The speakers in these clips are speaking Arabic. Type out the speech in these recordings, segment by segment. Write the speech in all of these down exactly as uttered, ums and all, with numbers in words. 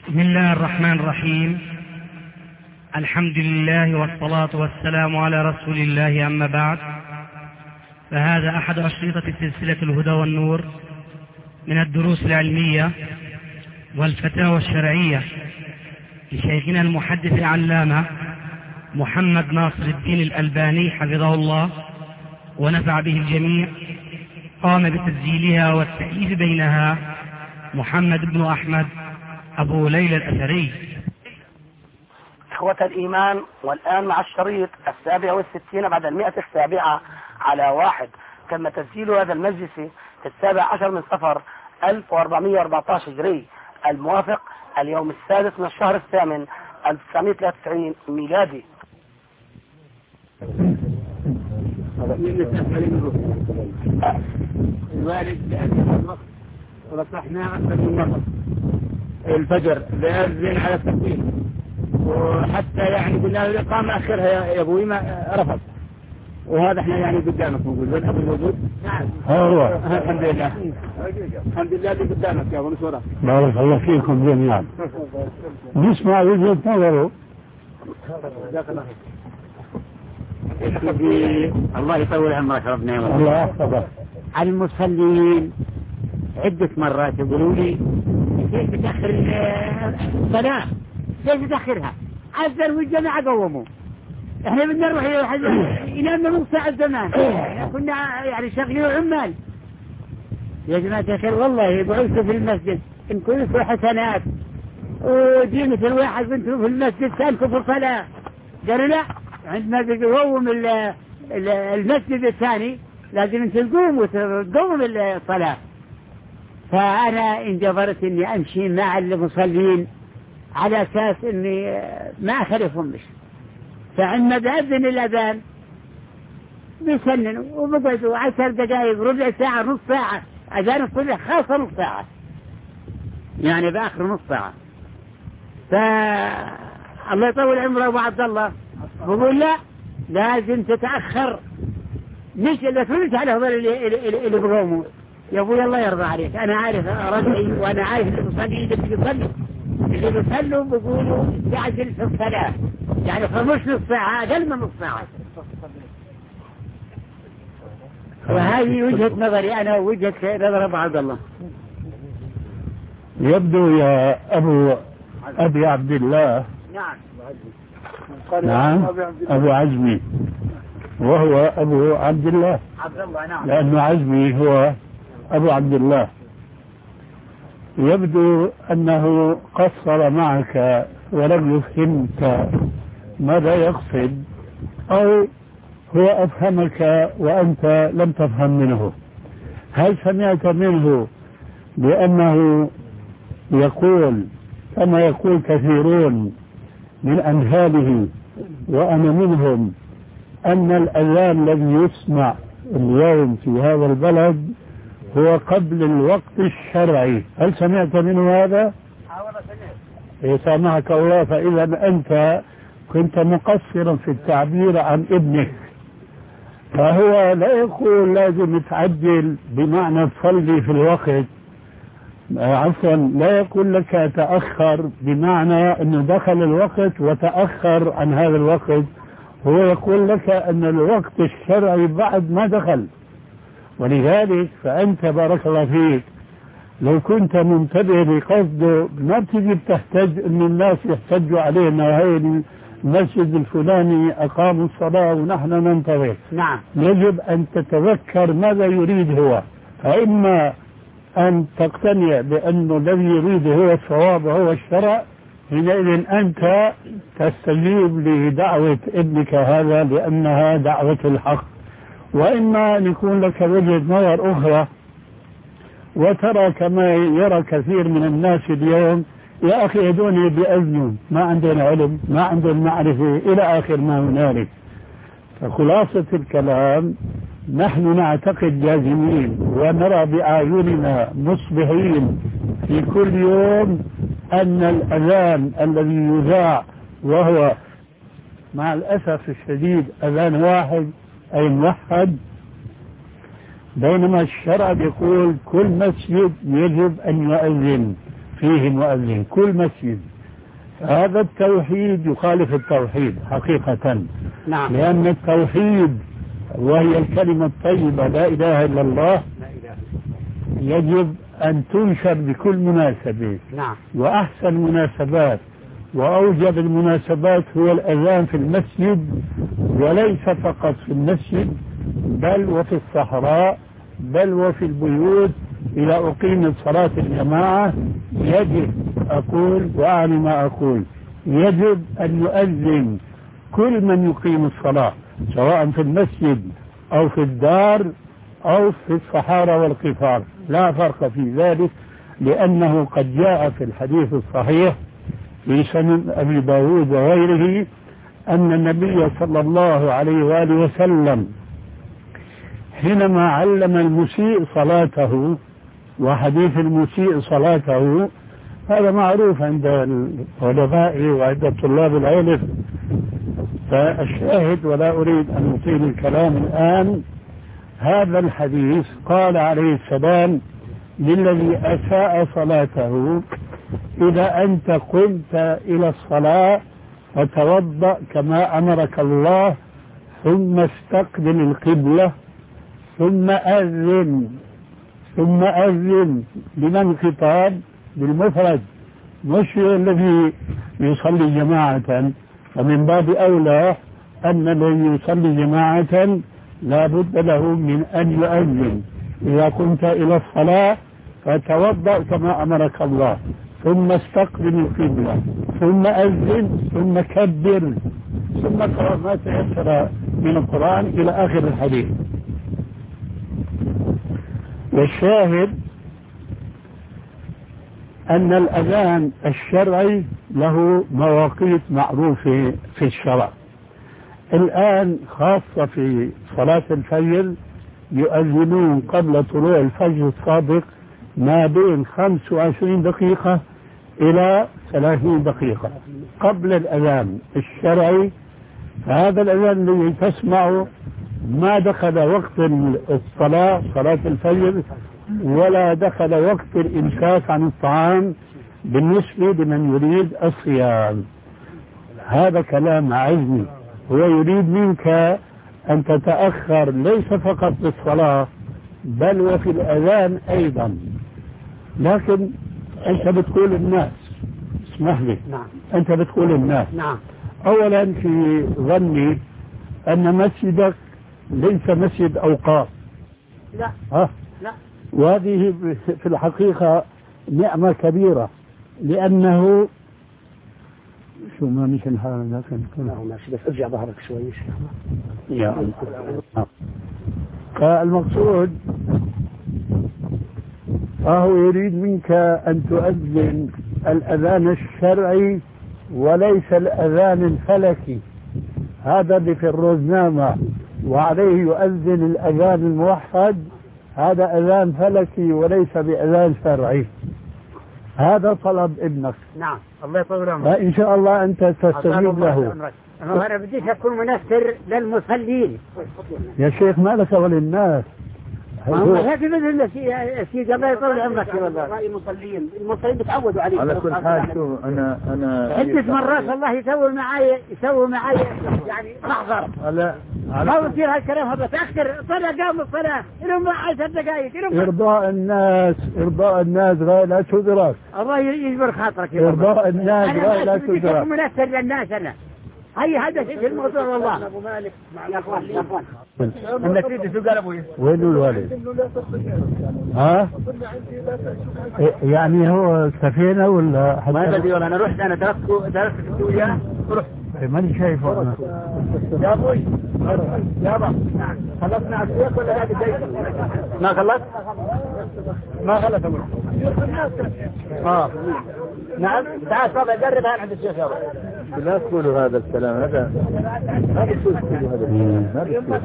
بسم الله الرحمن الرحيم. الحمد لله والصلاة والسلام على رسول الله، أما بعد، فهذا أحد أشرطة سلسلة الهدى والنور من الدروس العلمية والفتاوى الشرعية لشيخنا المحدث العلامة محمد ناصر الدين الألباني حفظه الله ونفع به الجميع. قام بتسجيلها والتأليف بينها محمد بن أحمد أبو ليلى الأثري. إخوة الإيمان، والآن مع الشريط السابع والستين بعد المئة السابعة على واحد. تم تسجيل هذا المجلس في السابع عشر من صفر ألف وأربعمائة وأربعة عشر هجري، الموافق اليوم السادس من الشهر الثامن ألف وتسعمائة وثلاثة وتسعين ميلادي. الوالد ورصحنا أكثر من مرة الفجر بأذن على التقويم، وحتى يعني قلنا الإقامة آخرها يا أبوي ما رفض، وهذا احنا يعني قدامك موجود والأب موجود. نعم هو الحمد لله الحمد لله اللي قدامك يا أبو نصورة. بارك الله فيكم جميعا. نسمع وجهة نظره. الله يطول عمرك ربنا يمرك. الله يحفظك. على المصلين عدة مرات يقولوا لي كيف تأخر الصلاة، كيف تأخرها؟ عذر والجماعة قوموا، احنا بدنا نروح ينامنا نص ساعة زمان، كنا يعني شغلين عمال. يا جماعة الخير والله بعثوا في المسجد ان كنتوا حسنات ودينة الواحد بنتوا في المسجد سألكم في الصلاة. قالوا لا، عندما تقوم المسجد الثاني لازم انت تقوم وتقوم الصلاة. فأنا انجبرت اني امشي مع المصلين على اساس اني ما اخالفهم مش. فعندما بأذن الاذان بيسننوا وبقعدوا عشر دقائق ربع ساعة نص ساعة، اذان الصبح خاصة نص ساعة، يعني باخر نص ساعة. فالله يطول عمره ابو عبد الله بقول لا، لازم تتأخر، مش اذا تفلت على هذول اللي, اللي, اللي بقوموا. يا ابوي الله يرضى عليك، انا عارف رجعي وانا عارف اللي بيصلي اللي بيصلي اللي بيصلوا بيقولوا يعجل في الصلاة، يعني خمس نص ساعة اقل من نص ساعة. وهذه وجهة نظري انا ووجهة نظر ابو عبد الله. يبدو يا ابو ابي عبد الله، نعم نعم ابو عزمي، وهو ابو عبد الله عبد الله، نعم، لأنه عزمي هو أبو عبد الله. يبدو أنه قصر معك ولم يفهمك ماذا يقصد، أو هو أفهمك وأنت لم تفهم منه. هل سمعت منه بأنه يقول كما يقول كثيرون من أمثاله وأنا منهم أن الأذان الذي يسمع اليوم في هذا البلد هو قبل الوقت الشرعي؟ هل سمعت منه هذا؟ إيه سامحك الله. فإذا أنت كنت مقصرا في التعبير عن ابنك. فهو لا يقول لازم تعجل بمعنى تصلي في الوقت، عفوا لا يقول لك تأخر بمعنى أنه دخل الوقت وتأخر عن هذا الوقت. هو يقول لك أن الوقت الشرعي بعد ما دخل. ولذلك فأنت بارك الله فيك لو كنت منتبه لقصده ما بتجي بتحتاج أن الناس يحتجوا علينا هاي المسجد الفلاني أقاموا الصلاة ونحن ننتظر. نعم، يجب أن تتذكر ماذا يريد هو، فإما أن تقتنع بأنه الذي يريد هو الصواب وهو الشرع، حينئذ أنت تستجيب لدعوة ابنك هذا لأنها دعوة الحق. وإما أن يكون لك وجهة نظر أخرى وترى كما يرى كثير من الناس اليوم، يا أخي هدوني بأذنهم ما عندهم علم ما عندهم معرفة إلى آخر ما هنالك. فخلاصة الكلام نحن نعتقد جازمين ونرى بأعيننا مصبحين في كل يوم أن الأذان الذي يذاع وهو مع الأسف الشديد أذان واحد أي موحد، بينما الشرع يقول كل مسجد يجب أن يؤذن فيه مؤذن كل مسجد. هذا التوحيد يخالف التوحيد حقيقة. نعم. لأن التوحيد وهي الكلمة الطيبة لا إله إلا الله يجب أن تنشر بكل مناسبة. نعم. وأحسن المناسبات وأوجب المناسبات هو الأذان في المسجد، وليس فقط في المسجد بل وفي الصحراء بل وفي البيوت. إلى أقيم صلاة الجماعة يجب أقول وأعني ما أقول يجب أن يؤذن كل من يقيم الصلاة سواء في المسجد أو في الدار أو في الصحارى والقفار، لا فرق في ذلك، لأنه قد جاء في الحديث الصحيح في سنن أبي داود وغيره أن النبي صلى الله عليه وآله وسلم حينما علم المسيء صلاته، وحديث المسيء صلاته هذا معروف عند العلماء وعند طلاب العلم، فالشاهد ولا أريد أن أطيل الكلام الآن. هذا الحديث قال عليه السلام للذي أساء صلاته: إذا أنت قمت إلى الصلاة فتوضأ كما أمرك الله، ثم استقبل القبلة، ثم أذن ثم أذن لمن خطاب؟ بالمفرد، مش الذي يصلي جماعة. ومن باب أولى أن الذي يصلي جماعة لا بد له من أن يؤذن: إذا كنت إلى الصلاة فتوضأ كما أمرك الله، ثم استقبل القبلة، ثم أذن، ثم كبر، ثم قرأ ما تيسر من القرآن إلى آخر الحديث. والشاهد أن الأذان الشرعي له مواقيت معروفة في الشرع. الآن خاصة في صلاة الفجر يؤذنون قبل طلوع الفجر الصادق ما بين خمس وعشرين دقيقة إلى ثلاثين دقيقة قبل الأذان الشرعي. هذا الأذان الذي تسمعه ما دخل وقت الصلاة صلاة الفجر ولا دخل وقت الإمساك عن الطعام بالنسبة لمن يريد الصيام. هذا كلام علمي، هو يريد منك أن تتأخر ليس فقط بالصلاة بل وفي الأذان أيضا. لكن أنت بتقول الناس، اسمح لي، نعم. أنت بتقول الناس نعم. أولا في ظني أن مسجدك ليس مسجد أوقاف. لا. ها؟ لا. وهذه في الحقيقة نعمة كبيرة، لأنه شو ما مش الحال لكن لا ماشي، بس ارجع ظهرك شوي يا الله. فالمقصود فهو يريد منك أن تؤذن الأذان الشرعي وليس الأذان الفلكي، هذا اللي في الروزنامة وعليه يؤذن الأذان الموحد، هذا أذان فلكي وليس بأذان شرعي. هذا طلب ابنك. نعم. الله يطول عمرك. فإن شاء الله أنت تستجيب له. أنا بديش أكون منسر للمصلين يا شيخ ما لك وللناس. هو هذا مثل في الله يطول عمرك. والله المصلين المصلين بتعودوا عليه. على كل حال شو أنا أنا عدة مرات الله يسوي معي يسوي معي يعني محضر. على ما بصير هالكلام هذا تأخر صلاة قام الصلاة لهم عشر دقائق. إرضاء الناس إرضاء الناس غاية لا تدرك. الله يجبر خاطرك. إرضاء الناس غاية لا تدرك. أنا منسر للناس أنا. هي هذا شيء في الموضوع والله. أبو مالك يا أخوان يا أخوان. النتيجة شو قال أبوي؟ وين الوالد؟ ها؟ يعني هو سفينة ولا؟ ما أدري والله. أنا رحت أنا درست درست في وياه ورحت. ماني شايفه أنا. يا أبوي يا أبا خلصنا عشيك ولا هذا جاي؟ ما خلص؟ ما خلص أبوي. آه نعم. تعال طبعا جرب هذا عند الشيخ يا أبو. لا تقولوا هذا الكلام، هذا ما بتقولوا هذا الكلام، ما بتقولوا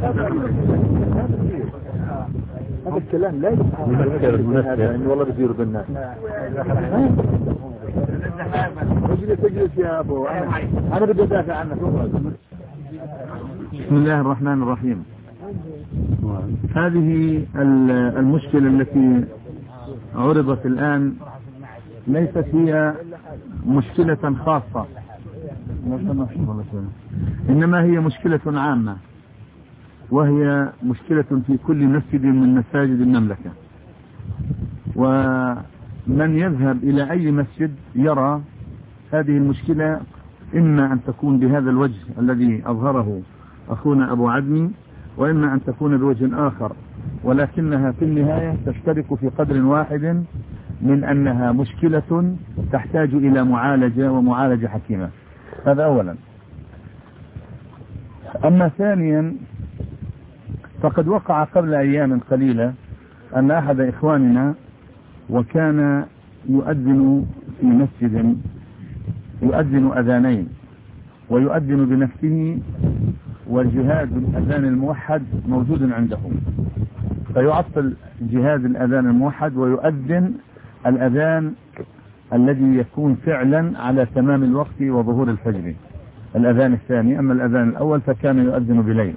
هذا الكلام. لا يمكن هذا إنه والله بيصير بالناس. اجلس اجلس يا أبو، أنا بدي أدافع عنك. بسم الله الرحمن الرحيم. هذه المشكلة التي عرضت الآن ليست هي مشكلة خاصة، إنما هي مشكلة عامة، وهي مشكلة في كل مسجد من مساجد المملكة. ومن يذهب إلى أي مسجد يرى هذه المشكلة، إما أن تكون بهذا الوجه الذي أظهره أخونا أبو عدمي، وإما أن تكون بوجه آخر، ولكنها في النهاية تشترك في قدر واحد من أنها مشكلة تحتاج إلى معالجة ومعالجة حكيمة. هذا أولا. أما ثانيا، فقد وقع قبل أيام قليلة أن أحد إخواننا وكان يؤذن في مسجد، يؤذن أذانين، ويؤذن بنفسه، والجهاز الأذان الموحد موجود عنده، فيعطل جهاز الأذان الموحد ويؤذن الأذان الذي يكون فعلا على تمام الوقت وظهور الفجر، الأذان الثاني. أما الأذان الأول فكان يؤذن بليل.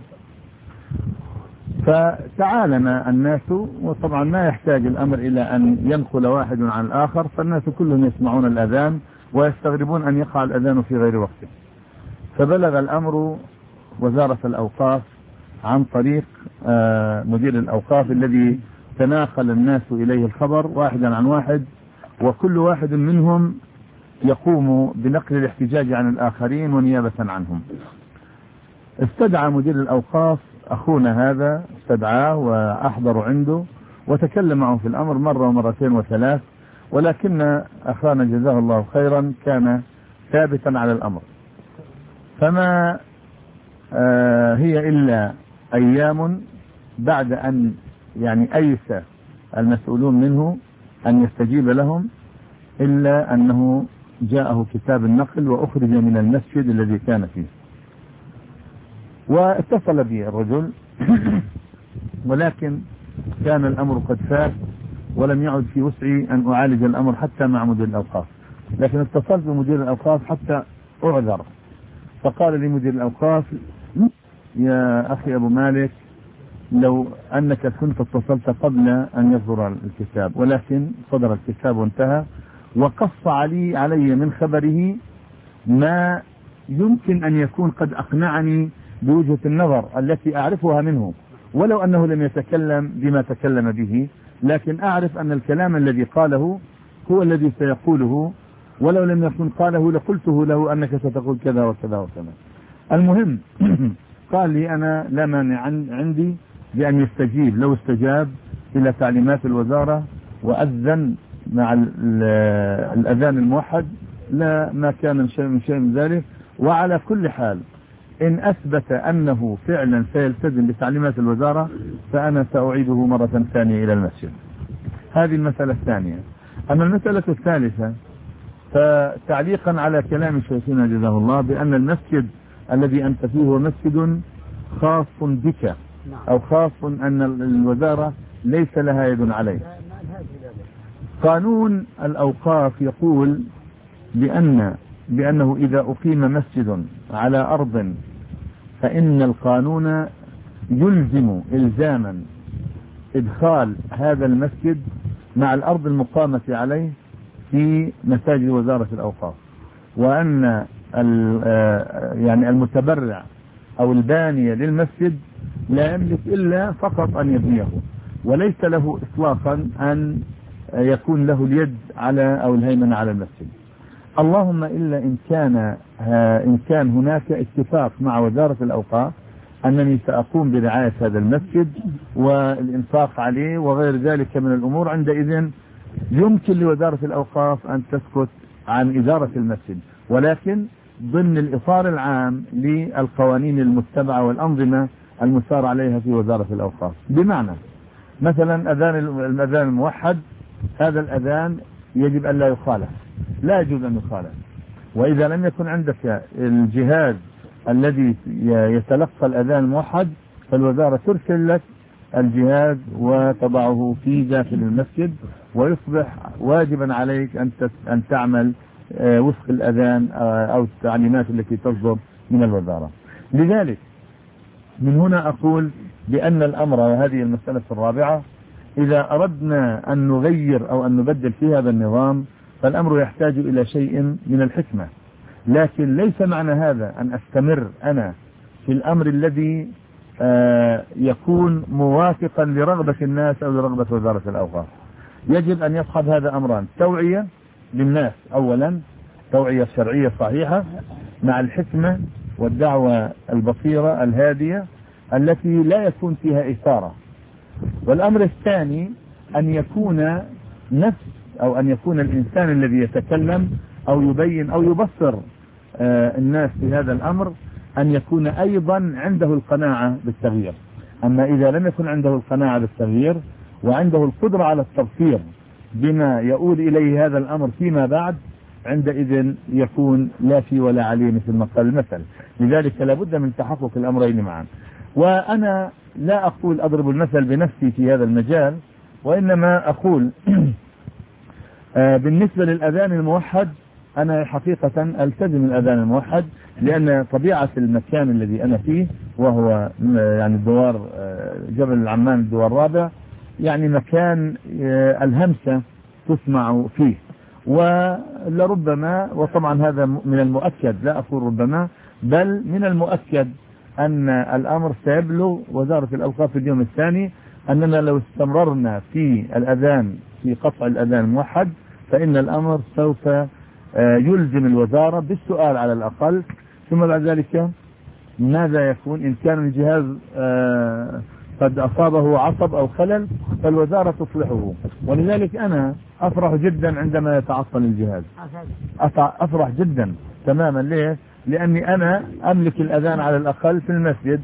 فتعالم الناس، وطبعا ما يحتاج الأمر إلى أن ينقل واحد عن الآخر، فالناس كلهم يسمعون الأذان ويستغربون أن يقع الأذان في غير وقته. فبلغ الأمر وزارة الأوقاف عن طريق مدير الأوقاف الذي تناقل الناس إليه الخبر واحدا عن واحد، وكل واحد منهم يقوم بنقل الاحتجاج عن الآخرين ونيابة عنهم. استدعى مدير الأوقاف أخونا هذا، استدعاه وأحضر عنده وتكلم معه في الأمر مرة ومرتين وثلاث، ولكن أخانا جزاه الله خيرا كان ثابتا على الأمر. فما آه هي إلا أيام بعد أن يعني أيس المسؤولون منه أن يستجيب لهم، إلا أنه جاءه كتاب النقل وأخرج من المسجد الذي كان فيه. واتصل بي الرجل ولكن كان الأمر قد فات ولم يعد في وسعي أن أعالج الأمر حتى مع مدير الأوقاف، لكن اتصلت بمدير الأوقاف حتى أعذر. فقال لي مدير الأوقاف: يا أخي أبو مالك، لو أنك كنت اتصلت قبل أن يصدر الكتاب، ولكن صدر الكتاب وانتهى، وقص علي علي من خبره ما يمكن أن يكون قد أقنعني بوجهة النظر التي أعرفها منه، ولو أنه لم يتكلم بما تكلم به، لكن أعرف أن الكلام الذي قاله هو الذي سيقوله، ولو لم يكن قاله لقلته له أنك ستقول كذا وكذا وكذا. المهم قال لي: أنا لا مانع عندي بأن يستجيب، لو استجاب إلى تعليمات الوزارة وأذن مع الأذان الموحد لا ما كان من شيء من شيء من ذلك. وعلى كل حال إن أثبت أنه فعلا سيلتزم بتعليمات الوزارة فأنا سأعيده مرة ثانية إلى المسجد. هذه المسألة الثانية. أما المسألة الثالثة، فتعليقا على كلام شيخنا جزاه الله بأن المسجد الذي أنت فيه هو مسجد خاص بك، أو خاص أن الوزارة ليس لها يد عليه. قانون الأوقاف يقول بأن بأنه إذا أقيم مسجد على أرض فإن القانون يلزم إلزاما إدخال هذا المسجد مع الأرض المقامة عليه في مساجد وزارة الأوقاف، وأن يعني المتبرع أو البانية للمسجد لا يملك إلا فقط أن يبنيه، وليس له إطلاقا أن يكون له اليد على أو الهيمنة على المسجد. اللهم إلا إن كان إن كان هناك اتفاق مع وزارة الأوقاف أنني سأقوم برعاية هذا المسجد والإنفاق عليه وغير ذلك من الأمور، عندئذ يمكن لوزارة الأوقاف أن تسكت عن إدارة المسجد، ولكن ضمن الإطار العام للقوانين المتبعة والأنظمة المسار عليها في وزارة الأوقاف. بمعنى مثلا أذان الأذان الموحد، هذا الأذان يجب أن لا يخالف، لا يجوز أن يخالف. وإذا لم يكن عندك الجهاز الذي يتلقى الأذان الموحد فالوزارة ترسل لك الجهاز وتضعه في داخل المسجد، ويصبح واجبا عليك أن أن تعمل وفق الأذان أو التعليمات التي تصدر من الوزارة. لذلك من هنا أقول بأن الأمر، وهذه المسألة الرابعة، إذا أردنا أن نغير أو أن نبدل في هذا النظام فالأمر يحتاج إلى شيء من الحكمة. لكن ليس معنى هذا أن أستمر أنا في الأمر الذي آه يكون موافقا لرغبة الناس أو لرغبة وزارة الأوقاف. يجب أن يصحب هذا أمران: توعية للناس أولا، توعية شرعية صحيحة مع الحكمة والدعوة البصيرة الهادية التي لا يكون فيها إثارة. والأمر الثاني أن يكون نفس أو أن يكون الإنسان الذي يتكلم أو يبين أو يبصر آه الناس في هذا الأمر أن يكون أيضا عنده القناعة بالتغيير. أما إذا لم يكن عنده القناعة بالتغيير وعنده القدرة على التبصير بما يؤول إليه هذا الأمر فيما بعد، عندئذ يكون لا في ولا عليه مثل ما قال المثل. لذلك لابد من تحقق الأمرين معا. وأنا لا أقول أضرب المثل بنفسي في هذا المجال، وإنما أقول بالنسبة للأذان الموحد أنا حقيقة ألتزم الأذان الموحد، لأن طبيعة المكان الذي أنا فيه وهو يعني الدوار جبل العمان الدوار الرابع، يعني مكان الهمسة تسمع فيه، ولربما وطبعا هذا من المؤكد، لا أقول ربما بل من المؤكد أن الأمر سيبلغ وزارة الأوقاف في اليوم الثاني أننا لو استمررنا في الأذان في قطع الأذان الموحد فإن الأمر سوف يلزم الوزارة بالسؤال على الأقل، ثم بعد ذلك ماذا يكون إن كان الجهاز قد أصابه عصب أو خلل فالوزارة تصلحه. ولذلك أنا أفرح جدا عندما يتعطل الجهاز، أفرح جدا تماما. ليه؟ لأني أنا أملك الأذان على الأقل في المسجد،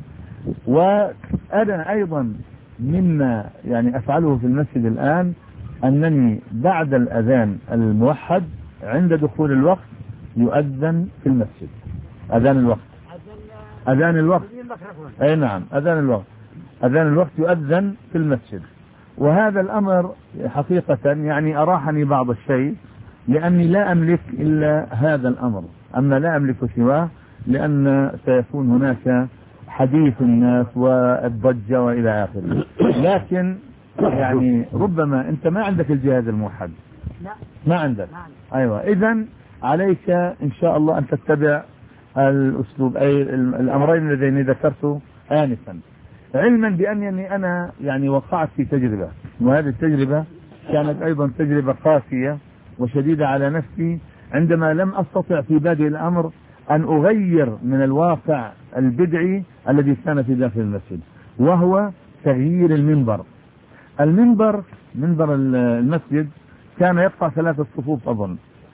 وأنا أيضا مما يعني أفعله في المسجد الآن أنني بعد الأذان الموحد عند دخول الوقت يؤذن في المسجد. أذان الوقت أذان الوقت أي نعم أذان الوقت أذان الوقت يؤذن في المسجد. وهذا الأمر حقيقة يعني أراحني بعض الشيء، لأني لا أملك إلا هذا الأمر، أما لا أملك سواه، لأن سيكون هناك حديث الناس والضجة وإلى آخره. لكن يعني ربما أنت ما عندك الجهاز الموحد، ما عندك، أيوة، إذن عليك إن شاء الله أن تتبع الأسلوب أي الأمرين اللذين ذكرته آنفا، علما بأنني أنا يعني وقعت في تجربة، وهذه التجربة كانت أيضا تجربة قاسية وشديدة على نفسي، عندما لم أستطع في بادئ الأمر أن أغير من الواقع البدعي الذي كان في داخل المسجد، وهو تغيير المنبر. المنبر منبر المسجد كان يقطع ثلاثة صفوف أظن،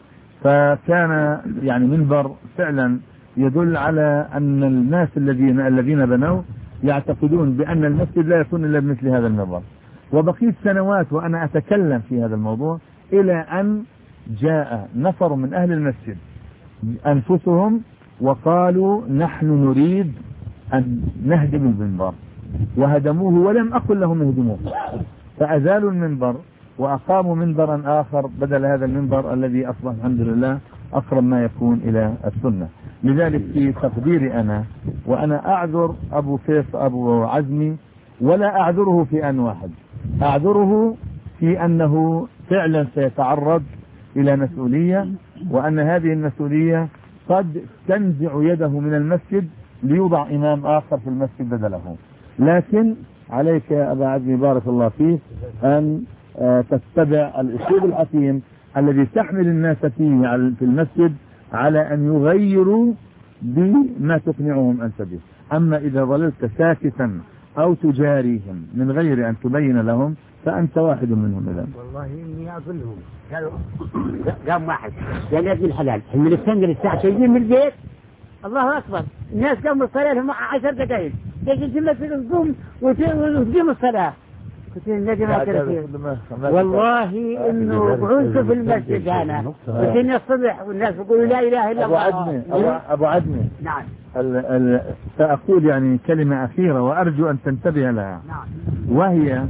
فكان يعني منبر فعلا يدل على أن الناس الذين الذين بنوا يعتقدون بأن المسجد لا يكون إلا بمثل هذا المنبر. وبقيت سنوات وأنا أتكلم في هذا الموضوع إلى أن جاء نفر من أهل المسجد أنفسهم وقالوا نحن نريد أن نهدم المنبر، وهدموه ولم أقل لهم اهدموه، فأزالوا المنبر وأقاموا منبرا آخر بدل هذا المنبر الذي أصبح الحمد لله أقرب ما يكون إلى السنة. لذلك في تقديري أنا، وأنا أعذر أبو سيف أبو عزمي ولا أعذره في أن واحد، أعذره في أنه فعلا سيتعرض إلى مسؤولية، وأن هذه المسؤولية قد تنزع يده من المسجد ليوضع إمام آخر في المسجد بدله. لكن عليك يا أبا عزمي بارك الله فيه أن تتبع الأسلوب الحكيم الذي تحمل الناس فيه في المسجد على أن يغيروا بما تقنعهم أنت به. أما إذا ظللت ساكتا أو تجاريهم من غير أن تبين لهم فأنت واحد منهم. إذن والله إني أظلهم قالوا قام واحد يعني ابن الحلال من السنجل الساعة شايفين من البيت الله أكبر، الناس قاموا الصلاة لهم عشر دقائق يجي جملة في القوم وتقيم الصلاة. قلت النبي ما تركيه والله إنه قعدت في المسجد أنا وكنا الصبح والناس يقولوا لا إله إلا الله. أبو عدمي أبو عدمي نعم ال ال سأقول يعني كلمة أخيرة وأرجو أن تنتبه لها، نعم، وهي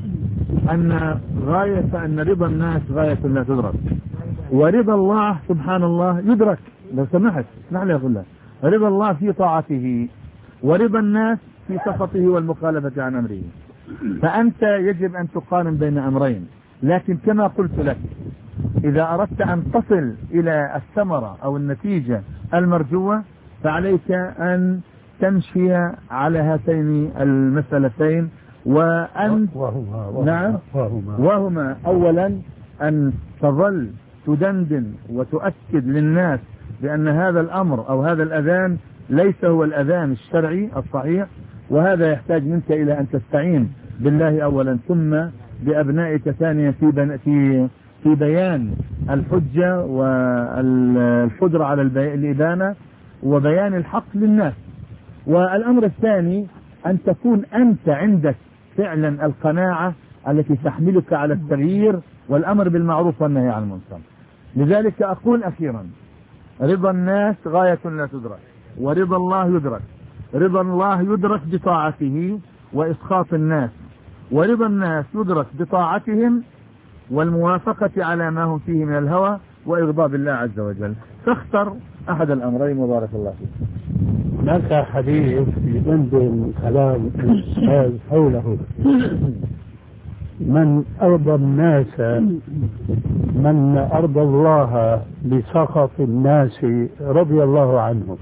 أن غاية أن رضا الناس غاية لا تدرك، ورضا الله سبحان الله يدرك. لو سمحت اسمح لي أقول لك، رضا الله في طاعته ورضا الناس في سخطه والمخالفة عن أمره. فأنت يجب أن تقارن بين أمرين، لكن كما قلت لك إذا أردت أن تصل إلى الثمرة أو النتيجة المرجوة فعليك أن تمشي على هاتين المسألتين، وأن وهما وهما نعم وهما, وهما أولا أن تظل تدندن وتؤكد للناس بأن هذا الأمر أو هذا الأذان ليس هو الأذان الشرعي الصحيح، وهذا يحتاج منك إلى أن تستعين بالله أولا ثم بأبنائك ثانيا في في في بيان الحجة والقدرة على الإبانة وبيان الحق للناس. والأمر الثاني أن تكون أنت عندك فعلا القناعة التي تحملك على التغيير والأمر بالمعروف والنهي عن المنكر. لذلك أقول أخيرا: رضا الناس غاية لا تدرك، ورضا الله يدرك. رضا الله يدرك بطاعته وإسخاط الناس، ورضا الناس يدرك بطاعتهم والموافقة على ما هم فيه من الهوى وإغضاب الله عز وجل. فاختر أحد الأمرين وبارك الله فيك. هناك حديث يدندن كلام الأستاذ حوله: من أرضى الناس من أرضى الله بسخط الناس رضي الله عنه،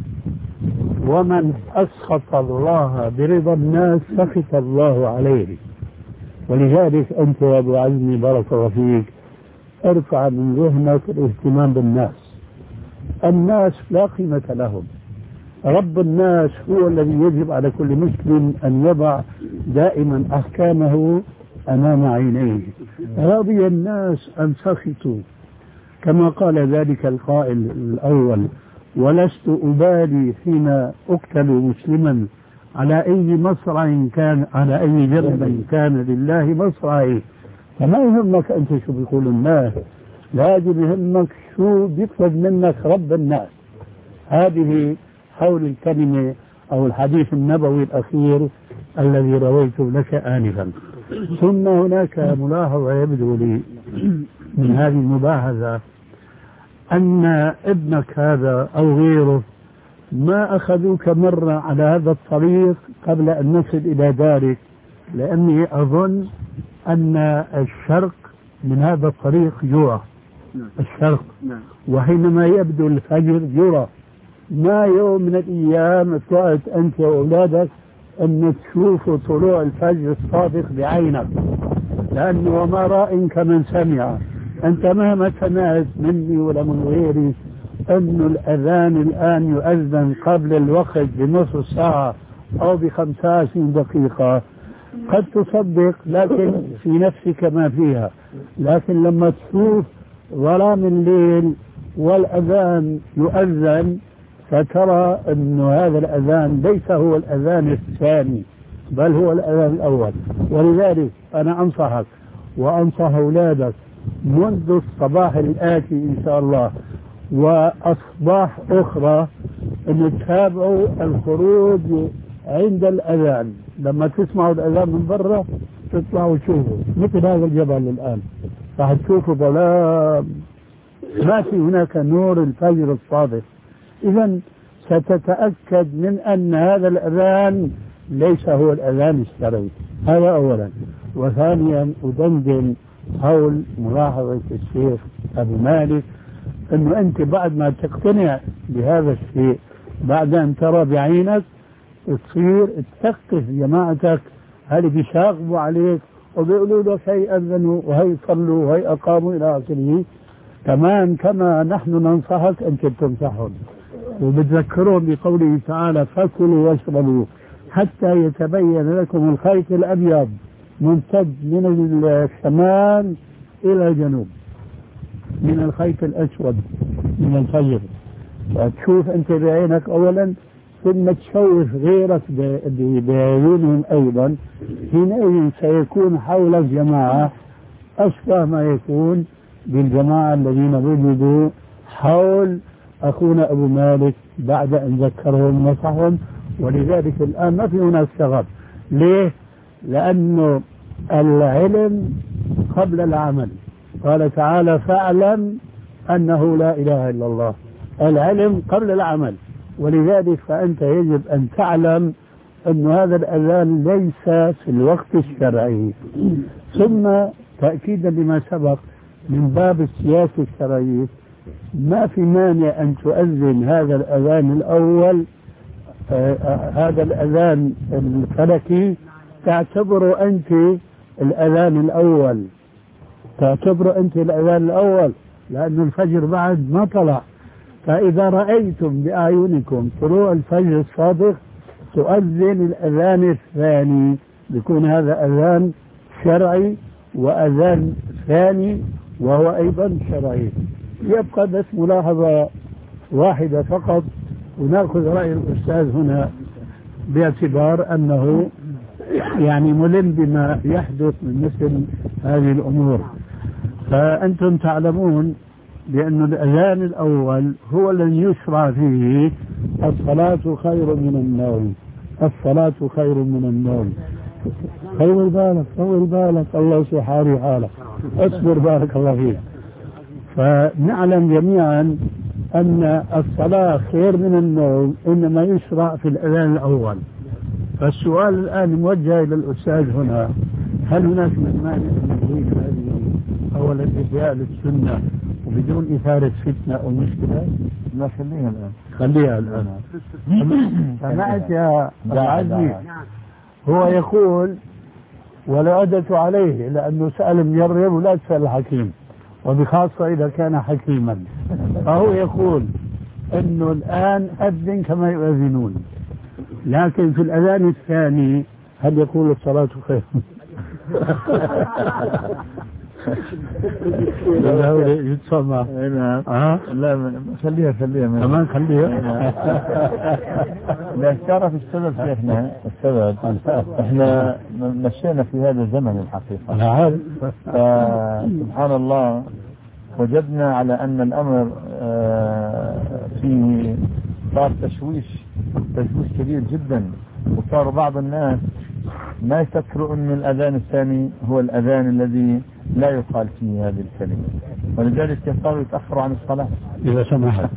ومن أسخط الله برضا الناس سخط الله عليه. ولذلك أنت يا أبو عزمي بارك الله فيك ارفع من ذهنك الاهتمام بالناس. الناس لا قيمة لهم، رب الناس هو الذي يجب على كل مسلم أن يضع دائما أحكامه أمام عينيه. رضي الناس أن سخطوا كما قال ذلك القائل الأول: ولست أبالي حين أقتل مسلما على أي مصرع كان، على أي جرب كان لله مصرعي. فما يهمك أنت شو بيقول الناس، لازم يهمك شو بيطلب منك رب الناس. هذه حول الكلمة أو الحديث النبوي الأخير الذي رويته لك آنفا. ثم هناك ملاحظة يبدو لي من هذه المباحثة أن ابنك هذا أو غيره ما أخذوك مرة على هذا الطريق قبل أن نصل إلى ذلك، لأني أظن أن الشرق من هذا الطريق يرى الشرق، وحينما يبدو الفجر يرى. ما يوم من الأيام طلعت أنت وأولادك أن تشوفوا طلوع الفجر الصادق بعينك، لأنه وما رأى كمن سمع. أنت مهما سمعت مني ولا من غيري أن الأذان الآن يؤذن قبل الوقت بنصف ساعة أو بخمسة وعشرين دقيقة، قد تصدق لكن في نفسك ما فيها. لكن لما تشوف ظلام الليل والأذان يؤذن فترى أن هذا الأذان ليس هو الأذان الثاني بل هو الأذان الأول. ولذلك أنا أنصحك وأنصح أولادك منذ الصباح الآتي إن شاء الله وأصباح أخرى أن تتابعوا الخروج عند الأذان. لما تسمعوا الأذان من برا تطلعوا تشوفوا مثل هذا الجبل الآن راح تشوفوا ظلام، ما في هناك نور الفجر الصادق. إذا ستتأكد من أن هذا الأذان ليس هو الأذان الشرعي. هذا أولا. وثانيا أدندن حول ملاحظة الشيخ أبو مالك أنه أنت بعد ما تقتنع بهذا الشيء بعد أن ترى بعينك تصير تثقف جماعتك هل بيشاغبوا عليك وبيقولوا لك هي أذنوا وهي صلوا وهي أقاموا إلى آخره. كمان كما نحن ننصحك أنت تنصحهم وبتذكرهم بقوله تعالى: فكلوا واشربوا حتى يتبين لكم الخيط الأبيض ممتد من الشمال إلى الجنوب من الخيط الأسود من الفجر. فتشوف أنت بعينك أولا ثم تشوف غيرك بعيونهم أيضا. حينئذ سيكون حولك جماعة أشبه ما يكون بالجماعة الذين وجدوا حول أخونا أبو مالك بعد أن ذكرهم نصحهم. ولذلك الآن ما في هناك شغب. ليه؟ لأنه العلم قبل العمل. قال تعالى: فاعلم أنه لا إله إلا الله. العلم قبل العمل. ولذلك فأنت يجب أن تعلم أن هذا الأذان ليس في الوقت الشرعي. ثم تأكيدا لما سبق من باب السياسة الشرعية ما في مانع أن تؤذن هذا الأذان الأول آه آه هذا الأذان الفلكي تعتبره أنت الأذان الأول، تعتبره أنت الأذان الأول، لأن الفجر بعد ما طلع. فإذا رأيتم بأعينكم طلوع الفجر الصادق تؤذن الأذان الثاني، يكون هذا أذان شرعي وأذان ثاني وهو أيضا شرعي. يبقى بس ملاحظة واحدة فقط، ونأخذ رأي الأستاذ هنا باعتبار أنه يعني ملم بما يحدث من مثل هذه الأمور. فأنتم تعلمون بأن الأذان الأول هو الذي يشرع فيه الصلاة خير من النوم، الصلاة خير من النوم. طول بالك طول بالك، الله سبحانه حالك، اصبر بارك الله فيك. فنعلم جميعا أن الصلاة خير من النوم إنما يشرع في الأذان الأول. فالسؤال الآن موجه إلى الأستاذ هنا، هل هناك من مانع من هذه أولا إحياء للسنة وبدون إثارة فتنة أو مشكلة؟ لا خليها الآن، خليها الآن. سمعت يا عزمي؟ هو يقول ولا أدت عليه لأنه سأل مجرب ولا تسأل الحكيم، وبخاصة إذا كان حكيما. فهو يقول أنه الآن أذن كما يؤذنون، لكن في الأذان الثاني هل يقول الصلاة خير؟ لا هو يتصنع. لا لا خليها خليها كمان خليها. لا تعرف السبب شيخنا، السبب احنا مشينا في هذا الزمن الحقيقة. أنا عارف. سبحان الله وجدنا على أن الأمر فيه صار تشويش تشويش كبير جدا، وصار بعض الناس ما يفكروا أن الأذان الثاني هو الأذان الذي لا يقال فيه هذه الكلمة، ولذلك صاروا يتأخروا عن الصلاة. إذا سمحت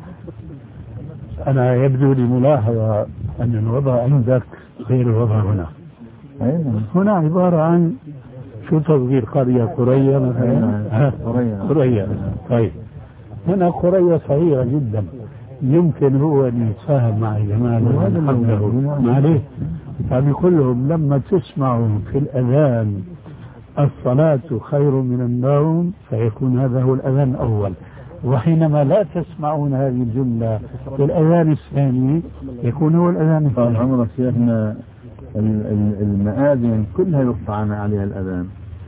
أنا يبدو لي ملاحظة أن الوضع عندك غير الوضع هنا. هنا عبارة عن شو تصغير قرية قرية مثلا؟ قرية قرية. طيب هنا قرية صغيرة جدا، يمكن هو أن يتفاهم مع الجماعة اللي حوله معليه. فبيقول لهم لما تسمعوا في الأذان الصلاة خير من النوم فيكون هذا هو الأذان الأول، وحينما لا تسمعون هذه الجملة في الأذان الثاني يكون هو الأذان الثاني. طال عمرك شيخنا المآذن كلها يقطع عليها الأذان.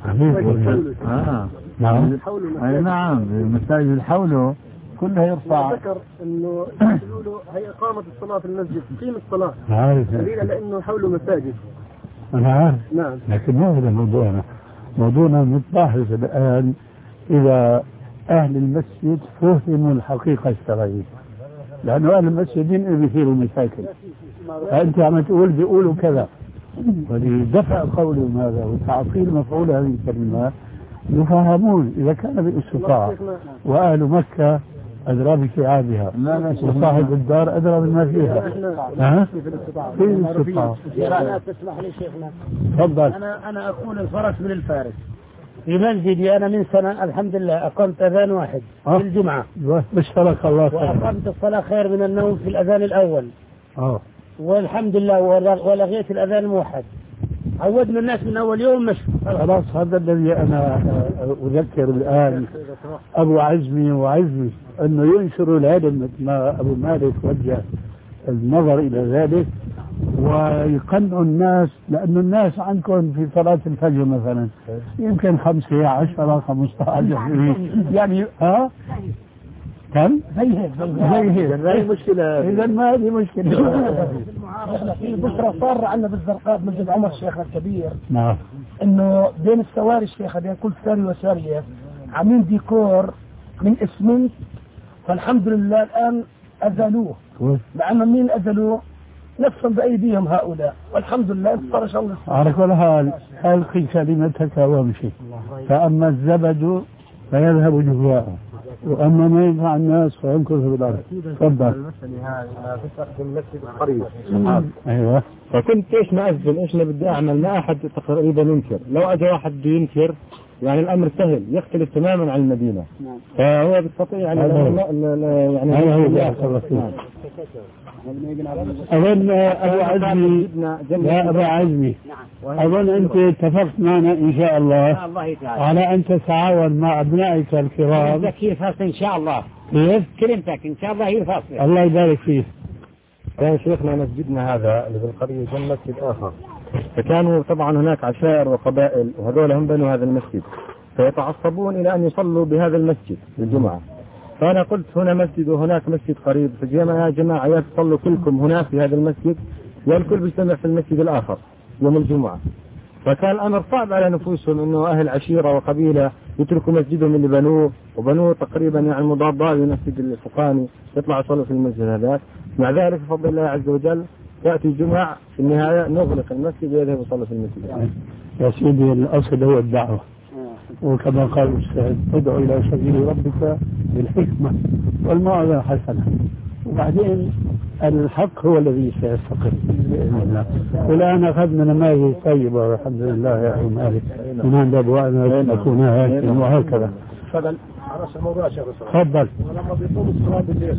آه. نعم. أي نعم، المساجد اللي حوله كلها يرفع. ذكر انه يقولوا هي اقامه الصلاه في المسجد، قيم الصلاه عارف دليل لانه حوله مساجد. انا عارف. نعم. لكن ما هذا موضوعنا، موضوعنا متلاحظ الان اذا اهل المسجد فهموا الحقيقه الشرعيه، لانه اهل المسجد ينقلوا بيصيروا مشاكل. فانت عم تقول بيقولوا كذا، ولدفع قولهم هذا وتعطيل مفعول هذه الكلمات يفهمون إذا كان بالاستطاعة. وأهل مكة أدرى بشعابها، وصاحب الدار أدرى بما فيها. ها؟ في الاستطاعة. أنا تسمح لي شيخنا، تفضل. أنا أنا أقول الفرس من الفارس. في مسجدي أنا من سنة الحمد لله أقمت أذان واحد في الجمعة، بشرك الله خير، وأقمت الصلاة خير من النوم في الأذان الأول. اه والحمد لله ولغيت الأذان الموحد. عودنا الناس من أول يوم مش خلاص. هذا الذي أنا أذكر الآن أبو عزمي وعزمي أنه ينشروا العلم مثل ما أبو مالك وجه النظر إلى ذلك، ويقنعوا الناس، لأن الناس عندكم في صلاة الفجر مثلا يمكن خمسة عشرة خمسة عشر يعني ها كم؟ زي هيك زي هيك هذه مشكلة. إذا ما هذه مشكلة. في بشرى صار عندنا بالزرقاء مسجد عمر الشيخ الكبير. نعم. انه بين السواري الشيخ بين كل ساري وسارية عاملين ديكور من اسمنت، فالحمد لله الان ازالوه. لأن مين ازالوه؟ نفسهم بايديهم هؤلاء، والحمد لله صار ان شاء الله. على كل حال القي كلمتك وامشي، فاما الزبد فيذهب جفاء، واما ما ينفع الناس فيمكث في الارض. تفضل. في المسجد القريب. ايوه. فكنت ايش ما اذن ايش اللي بدي اعمل؟ ما احد تقريبا ينكر، لو اجى واحد بده ينكر يعني الأمر سهل يختلف تماما عن المدينة. فهو بيستطيع يعني يعني هذا هو أظن أبو عزمي يا أبو عزمي أظن أنت اتفقت معنا إن شاء الله على أن تتعاون مع أبنائك الكرام. كيف إن شاء الله كيف؟ كلمتك إن شاء الله هي فاصلة. الله يبارك فيك. كان شيخنا مسجدنا هذا اللي بالقرية جنب مسجد آخر، فكانوا طبعا هناك عشائر وقبائل وهذول هم بنوا هذا المسجد، فيتعصبون إلى أن يصلوا بهذا المسجد الجمعة. فأنا قلت هنا مسجد وهناك مسجد قريب، فجينا يا جماعة يا تصلوا كلكم هنا في هذا المسجد يا الكل بيجتمع في المسجد الآخر يوم الجمعة. فكان الأمر صعب على نفوسهم إنه أهل عشيرة وقبيلة يتركوا مسجدهم اللي بنوه وبنوه تقريبا يعني مضاد للمسجد الفقاني، يطلعوا يصلوا في المسجد هذاك. مع ذلك بفضل الله عز وجل تأتي الجمعة في النهاية نغلق المسجد ويذهب يصلي في المسجد. يا سيدي الأصل هو الدعوة، وكما قال الأستاذ ادعو إلى سبيل ربك بالحكمة والموعظة الحسنة، وبعدين الحق هو الذي سيستقر بإذن الله. والآن أخذنا نماذج طيبة والحمد لله يا أخي مالك من عند أبوائنا نكون هكذا وهكذا. تفضل على الموضوع يا شيخ. تفضل. ولما بيقوم الصلاة بالليل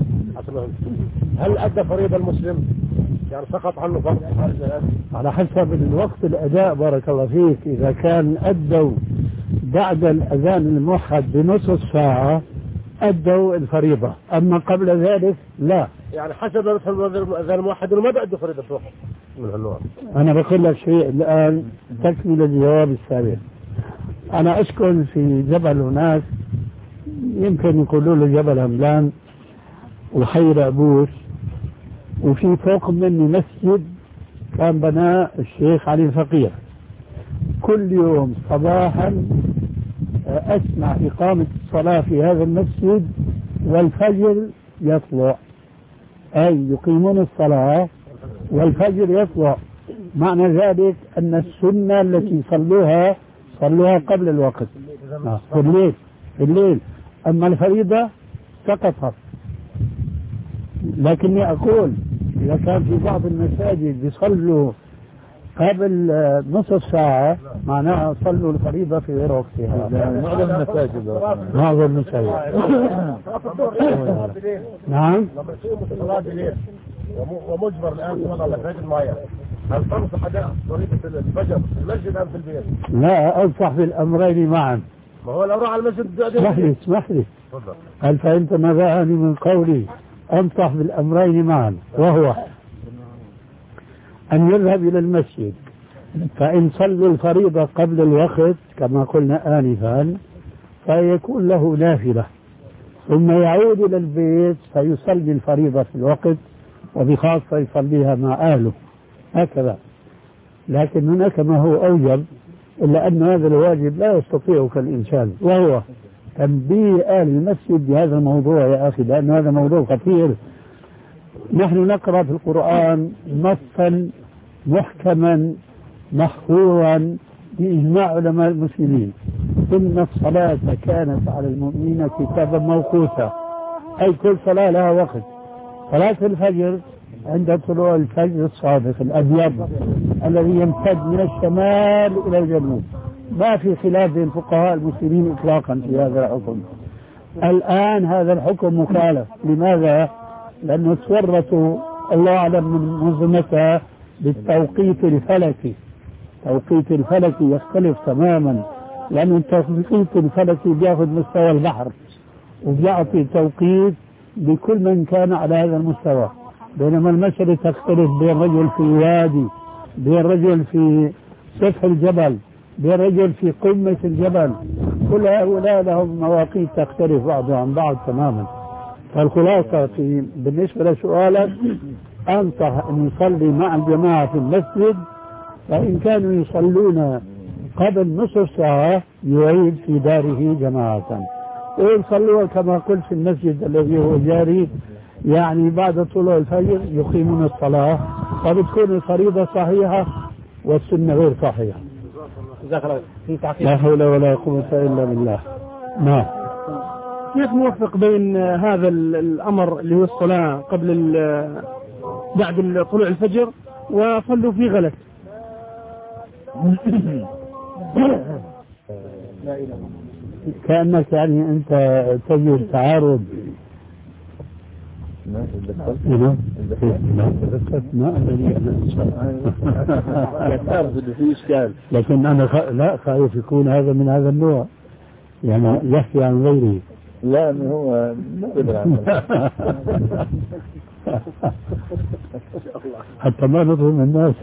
هل أدى فريضة المسلم؟ يعني سقط عنه فرض؟ على حسب الوقت الأداء بارك الله فيك. إذا كان أدوا بعد الأذان الموحد بنصف ساعة أدوا الفريضة، أما قبل ذلك لا. يعني حسب الأذان الموحد ما بأدوا فريضة واحد من هالنوع. أنا بقول لك شيء الآن تكمل الجواب السابق. أنا أسكن في جبل هناك يمكن يقولوا له جبل هملان وحي رابوس، وفي فوق مني مسجد كان بناه الشيخ علي الفقيه. كل يوم صباحا أسمع إقامة الصلاة في هذا المسجد والفجر يطلع، أي يقيمون الصلاة والفجر يطلع. معنى ذلك أن السنة التي صلوها صلوها قبل الوقت في الليل في الليل أما الفريضة سقطت. لكني أقول إذا كان في بعض المساجد يصلوا قبل نصف ساعة معناها صلوا الفريضة في غير وقتها. معظم المساجد معظم المساجد نعم. لما يصوموا الصلاة بالليل ومجبر الآن في وضع الفجر معين، هل تنصح أداء طريقة الفجر في المسجد أم في البيت؟ لا، أنصح بالأمرين معا. ما هو لو راح على المسجد اسمح لي اسمح لي هل فهمت ماذا أعني من قولي؟ أنصح بالأمرين معا، وهو أن يذهب إلى المسجد فإن صلوا الفريضة قبل الوقت كما قلنا آنفا فيكون له نافلة، ثم يعود إلى البيت فيصلي الفريضة في الوقت وبخاصة يصليها مع أهله هكذا. لكن هناك ما هو أوجب، إلا أن هذا الواجب لا يستطيعه الإنسان، وهو تنبيه أهل المسجد بهذا الموضوع يا أخي، لأن هذا موضوع خطير. نحن نقرأ في القرآن نصا محكما محفوظا بإجماع علماء المسلمين: إن الصلاة كانت على المؤمنين كتابا موقوتا، أي كل صلاة لها وقت. صلاة الفجر عند طلوع الفجر الصادق الأبيض الذي يمتد من الشمال إلى الجنوب، ما في خلاف بين فقهاء المسلمين إطلاقا في هذا الحكم. الآن هذا الحكم مخالف. لماذا؟ لأنه تورطوا الله أعلم من منظمتها بالتوقيت الفلكي. توقيت الفلكي يختلف تماما، لأن التوقيت الفلكي بياخذ مستوى البحر وبيعطي توقيت لكل من كان على هذا المستوى، بينما المسألة تختلف بين رجل في وادي، بين رجل في سفح الجبل، بين رجل في قمة الجبل. كل هؤلاء لهم مواقيت تختلف بعضها عن بعض تماما. فالخلاصة في بالنسبة لسؤالك أنصح أن يصلي مع الجماعة في المسجد، فإن كانوا يصلون قبل نصف ساعة يعيد في داره جماعة، ويصلوا كما قلت في المسجد الذي هو جاري، يعني بعد طلوع الفجر يقيمون الصلاة، فبتكون الفريضة صحيحة والسنة غير صحيحة. لا حول ولا قوة إلا بالله. نعم. كيف نوفق بين هذا الأمر اللي هو الصلاة قبل بعد طلوع الفجر وصلوا في غلس؟ كأنك يعني أنت تجد تعارض. ما هنا ما أدري أنا في إشكال، لكن أنا خ... لا خايف يكون هذا من هذا النوع، يعني يحكي عن غيره. لا هو حتى ما نظلم الناس.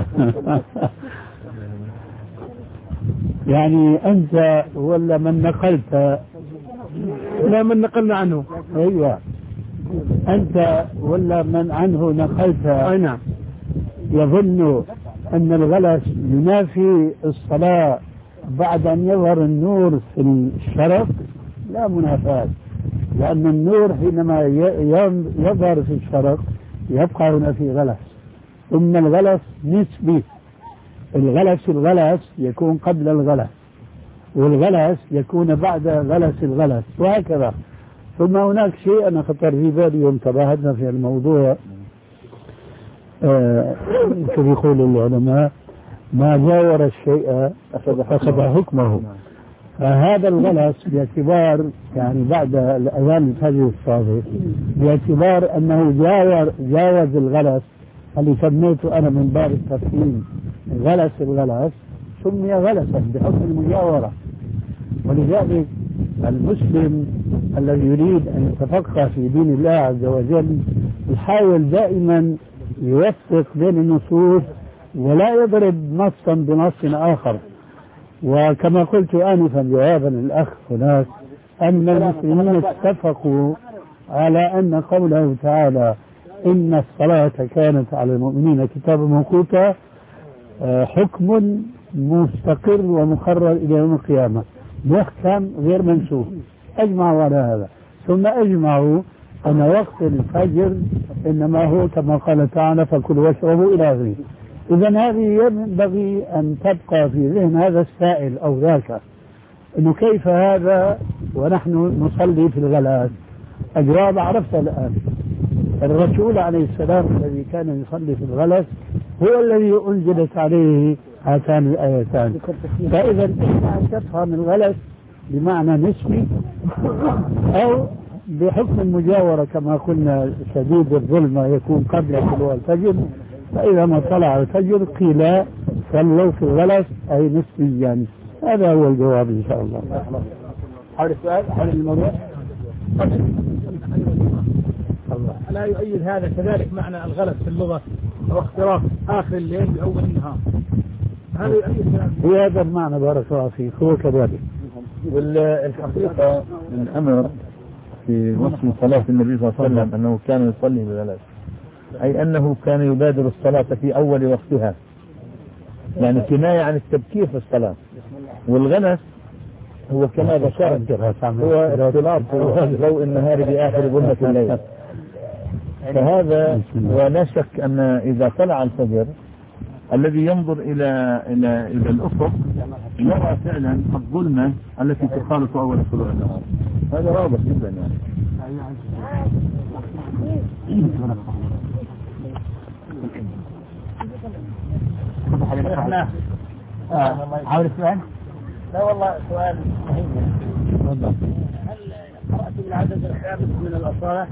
يعني أنت ولا من نقلت؟ لا، من نقلنا عنه. أيوة، أنت ولا من عنه نقلت؟ أي نعم. يظن أن الغلس ينافي الصلاة بعد أن يظهر النور في الشرق؟ لا منافاة، لأن النور حينما يظهر في الشرق يبقى هنا في غلس، ثم الغلس نسبي. الغلس الغلس يكون قبل الغلس، والغلس يكون بعد غلس الغلس، وهكذا. ثم هناك شيء أنا خطر في بالي يوم تباهدنا في الموضوع، آه كيف يقول العلماء: ما جاور الشيء أخذ حكمه. فهذا الغلس باعتبار يعني بعد الأذان الفجر الصادق، باعتبار أنه جاور جاوز الغلس اللي سميته أنا من باب التفهيم غلس الغلس، سمي غلسا بحكم المجاورة. ولذلك المسلم الذي يريد أن يتفقه في دين الله عز وجل يحاول دائما يوفق بين النصوص ولا يضرب نصا بنص آخر. وكما قلت آنفا جوابا للأخ هناك، أن المسلمين اتفقوا على أن قوله تعالى إن الصلاة كانت على المؤمنين كتابا موقوتا حكم مستقر ومقرر إلى يوم القيامة، محكم غير منسوخ، أجمعوا على هذا. ثم أجمعوا أن وقت الفجر إنما هو كما قال تعالى فكلوا واشربوا إلى آخره. إذن هذه ينبغي أن تبقى في ذهن هذا السائل أو ذاك، إنه كيف هذا ونحن نصلي في الغلات؟ الجواب عرفت الآن. الرسول عليه السلام الذي كان يصلي في الغلس هو الذي أنزلت عليه هاتان الآيتان. فإذا إما أن تفهم الغلس بمعنى نسبي أو بحكم المجاورة كما قلنا شديد الظلمة يكون قبل طلوع الفجر، فإذا ما طلع الفجر قيل صلوا في الغلس أي نسبيا. هذا هو الجواب إن شاء الله. حول السؤال حول الموضوع. ألا يؤيد هذا كذلك معنى الغلس في اللغة أو اختراق آخر الليل بأول النهار؟ هذا يؤيد هو هذا المعنى بارك الله فيك، هو كذلك. والحقيقة الأمر في وصف صلاة النبي صلى الله عليه وسلم أنه كان يصلي بالغلس، أي أنه كان يبادر الصلاة في أول وقتها، يعني كناية عن التبكير في الصلاة. والغلس هو كما ذكرت هو اختلاط ضوء النهار بآخر ظلمة الليل. فهذا ولا شك أن إذا طلع الفجر الذي ينظر إلى إلى إلى الأفق يرى فعلا الظلمة التي تخالط أول طلوع النهار. هذا واضح جدا يعني. حول السؤال. لا والله سؤال مهم. هل قرأت بالعدد الخامس من الأصالة؟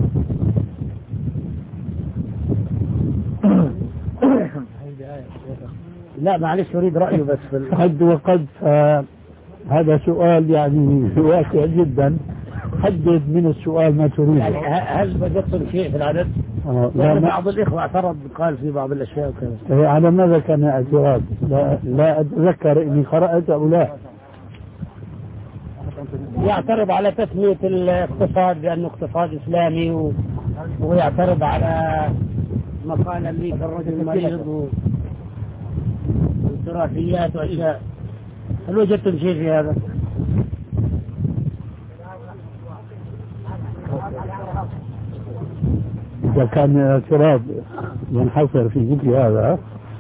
لا معلش أريد رأيه بس في قد وقد هذا سؤال يعني واسع جدا، حدد من السؤال ما تريد. يعني هل وجدتم شيء في العدد؟ آه لا بعض الإخوة اعترض قال في بعض الأشياء وكذا. على ماذا كان اعتراض؟ لا, لا أتذكر إني قرأت أو لا. يعترض على تسمية الاقتصاد بأنه اقتصاد إسلامي و... ويعترض على مقال اللي كالرجل مريض وانصرافيات وأشياء. هل وجدتم شيء في هذا؟ إذا كان اعتراض ينحصر في ذكر هذا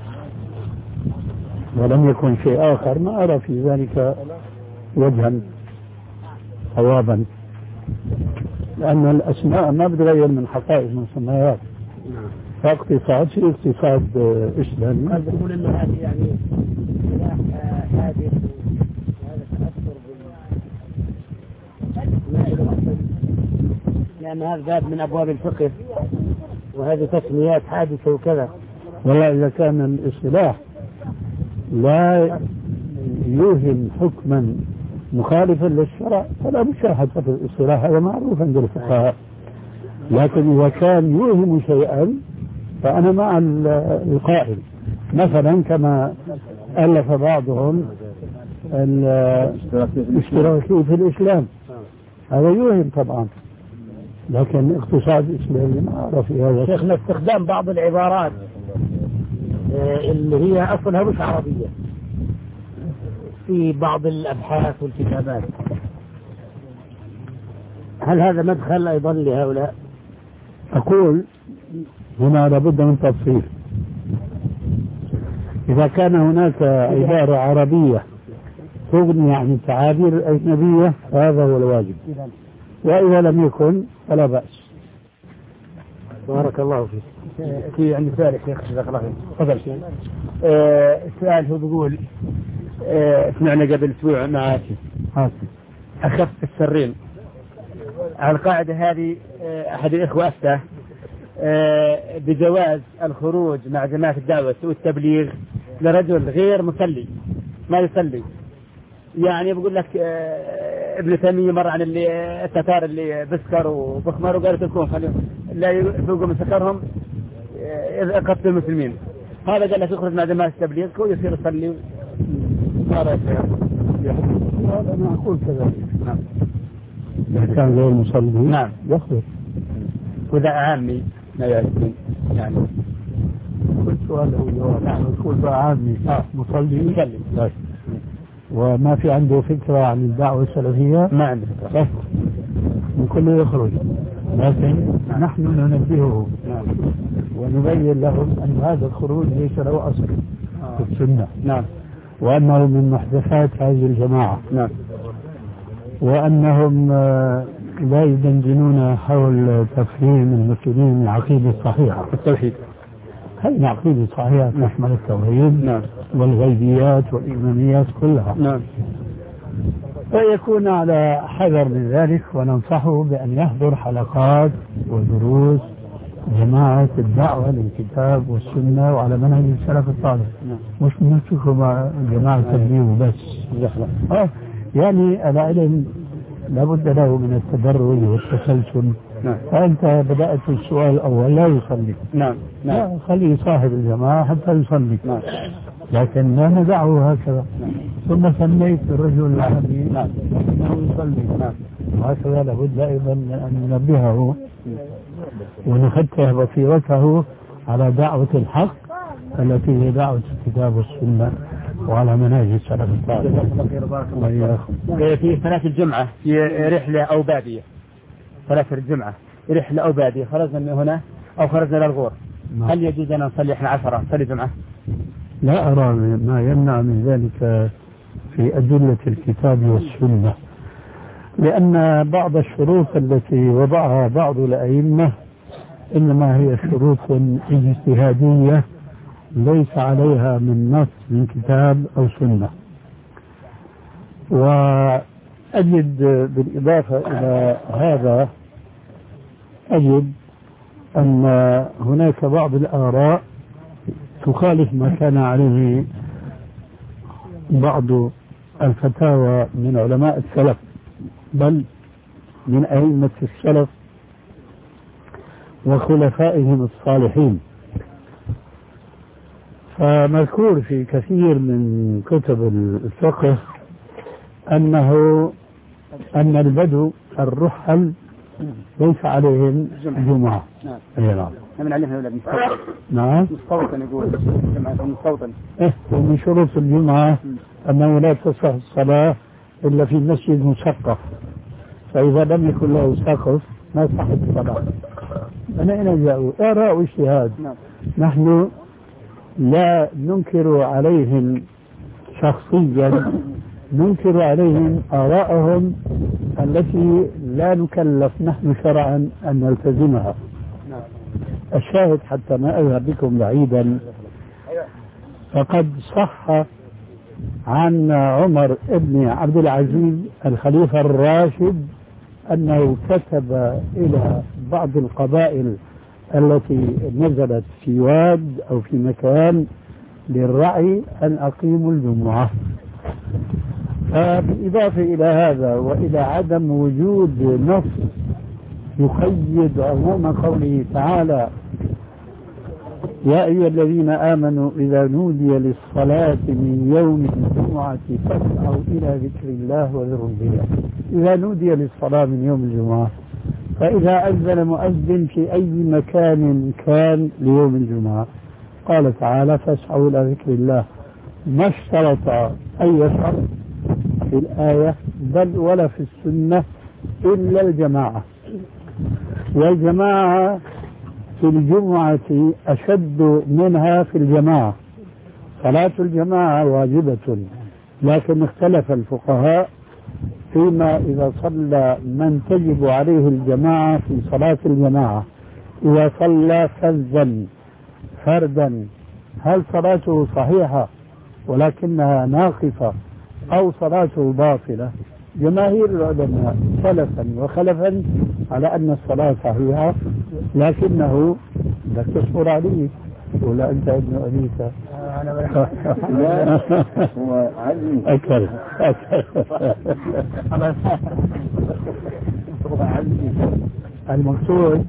ولم يكن شيء آخر ما أرى في ذلك وجها صوابا، لأن الأسماء ما بتغير من حقائق المسميات. فاقتصاد في اقتصاد إسلامي. قال بقول إنه هذه يعني سلاح هادف وهذا تأثر لأن هذا باب من أبواب الفقه وهذه تسميات حادثة وكذا. والله إذا كان الاصطلاح لا يوهم حكما مخالفا للشرع فلا مشاهد في الاصطلاح، هذا معروف عند الفقهاء. لكن إذا كان يوهم شيئا فأنا مع القائل، مثلا كما ألف بعضهم الاشتراكي في الإسلام، هذا يوهم طبعا، لكن اقتصاد إسلامي ما أعرف في هذا. شيخنا استخدام بعض العبارات اللي هي أصلها مش عربية في بعض الأبحاث والكتابات، هل هذا مدخل أيضا لهؤلاء؟ أقول هنا لابد من تفصيل. إذا كان هناك عبارة عربية تغني عن التعابير الأجنبية فهذا هو الواجب، وإذا لم يكن فلا بأس. بارك الله فيك. في عندي سؤال يا شيخ جزاك الله خير. تفضل. آه السؤال هو بيقول آه سمعنا قبل أسبوع مع أخف السرين على القاعدة هذه. آه أحد الإخوة أفتى آه بجواز الخروج مع جماعة الدعوة والتبليغ لرجل غير مسلي ما يصلي. يعني بقول لك آه ابن تيمية مر عن اللي التتار اللي بسكر وبخمر وقالوا تكون خليهم لا يفوقوا من سكرهم إذا قتلوا المسلمين. هذا قال لك يخرج مع جماعة التبليغ ويصير يصلي. هذا أنا أقول كذلك. نعم. إذا كان غير مصلي نعم يخرج. وإذا عامي لا يعرفون يعني. كل سؤال له جواب. نعم. كل بقى عامي مصلي يصلي. طيب. وما في عنده فكرة عن الدعوة السلفية؟ ما عنده فكرة. من كله يخرج، لكن نحن ننبهه ونبين لهم أن هذا الخروج ليس له أصل في السنة. نعم. وأنه من محدثات هذه الجماعة. نعم. وأنهم لا يدندنون حول تفهيم المسلمين العقيدة الصحيحة التوحيد. هذه العقيدة الصحيحة تشمل التوحيد نعم. والغيبيات والإيمانيات كلها. نعم. ويكون على حذر من ذلك، وننصحه بأن يحضر حلقات ودروس جماعة الدعوة للكتاب والسنة وعلى منهج السلف الصالح. نعم. مش نمسكه مع جماعة التبليغ وبس. آه يعني العلم لابد له من التدرج والتسلسل. نعم. فأنت بدأت في السؤال الأول لا يصلي. نعم. نعم. خليه صاحب الجماعة حتى يصلي. نعم. لكن لا ندعه هكذا. نعم. ثم سميت الرجل العربي نعم. أنه يصلي. نعم. وهكذا لابد أيضا أن ننبهه ونفتح بصيرته على دعوة الحق التي هي دعوة الكتاب والسنة وعلى منهج السلف الصالح. في صلاة الجمعة في رحلة أو بادية، صلاة الجمعة رحلة أو بادية، خرجنا من هنا أو خرجنا للغور، هل يجوز أن نصلي إحنا عشرة نصلي جمعة؟ لا أرى ما يمنع من ذلك في أدلة الكتاب والسنة، لأن بعض الشروط التي وضعها بعض الأئمة إنما هي شروط اجتهادية ليس عليها من نص من كتاب أو سنة. وأجد بالإضافة إلى هذا أجد أن هناك بعض الآراء تخالف ما كان عليه بعض الفتاوى من علماء السلف بل من أئمة السلف وخلفائهم الصالحين. فمذكور في كثير من كتب الفقه أنه أن البدو الرحل ليس عليهم جمعة. نعم. نعم. من علمها ولا مستوطن؟ نعم. مستوطن يقول مستوطن. إيه ومن شروط الجمعة أنه لا تصح الصلاة إلا في مسجد مسقف، فإذا لم يكن له سقف ما صحت الصلاة. أنا هنا جاءوا آراء واجتهاد. نعم. نحن لا ننكر عليهم شخصيا، ننكر عليهم آراءهم التي لا نكلف نحن شرعا أن نلتزمها. الشاهد حتى ما أذهب بكم بعيدا، فقد صح عن عمر بن عبد العزيز الخليفة الراشد أنه كتب إلى بعض القبائل التي نزلت في واد أو في مكان للرعي أن أقيموا الجمعة. فبالإضافة إلى هذا وإلى عدم وجود نص يقيد عموم قوله تعالى يا أيها الذين آمنوا إذا نودي للصلاة من يوم الجمعة فاسعوا إلى ذكر الله وذروا البيع. إذا نودي للصلاة من يوم الجمعة، فإذا أذن مؤذن في أي مكان كان ليوم الجمعة قال تعالى فاسعوا إلى ذكر الله، ما اشترط أي شرط في الآية بل ولا في السنة إلا الجماعة، والجماعة في الجمعة أشد منها في الجماعة. صلاة الجماعة واجبة، لكن اختلف الفقهاء فيما إذا صلى من تجب عليه الجماعة في صلاة الجماعة، إذا صلى فذا فردا هل صلاته صحيحة ولكنها ناقصة أو صلاته باطلة؟ جماهير العلماء سلفا وخلفا على أن الصلاة صحيحة، لكنه لا تصبر عليه ولا أنت ابن أبيك لا هو عزمي أكل أكل المقصود.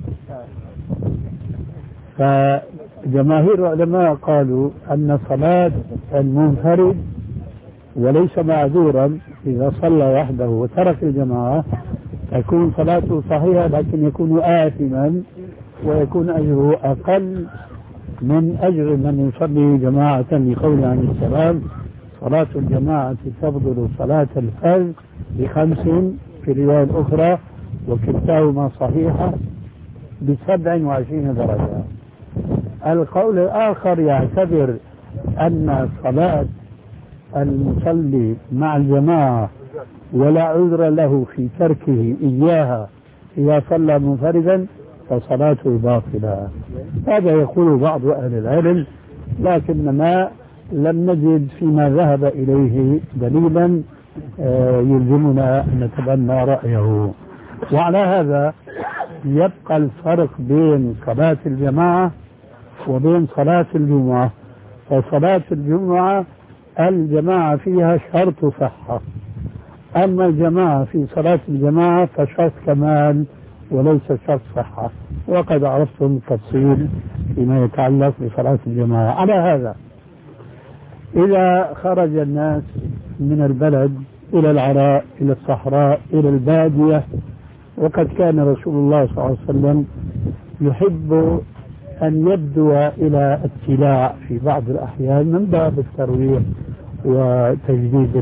فجماهير العلماء قالوا أن صلاة المنفرد وليس معذورا إذا صلى وحده وترك الجماعة تكون صلاته صحيحة، لكن يكون آثما ويكون أجره أقل من أجر من يصلي جماعة، لقوله عليه السلام صلاة الجماعة تفضل صلاة الفرد بخمس في الرواية الأخرى وكلتاهما صحيحة بسبع وعشرين درجة. القول الآخر يعتبر أن صلاة المصلي مع الجماعة ولا عذر له في تركه إياها إذا صلى منفردا فصلاته باطلة. هذا يقول بعض أهل العلم، لكننا لم نجد فيما ذهب إليه دليلا يلزمنا أن نتبنى رأيه. وعلى هذا يبقى الفرق بين صلاة الجماعة وبين صلاة الجمعة. فصلاة الجمعة الجماعة فيها شرط صحة، أما الجماعة في صلاة الجماعة فشرط كمال وليس شرط صحة، وقد عرفتم التفصيل فيما يتعلق بصلاة الجماعة. على هذا إذا خرج الناس من البلد إلى العراء إلى الصحراء إلى البادية، وقد كان رسول الله صلى الله عليه وسلم يحب أن يبدو إلى اتلاع في بعض الأحيان من باب الترويح وتجديد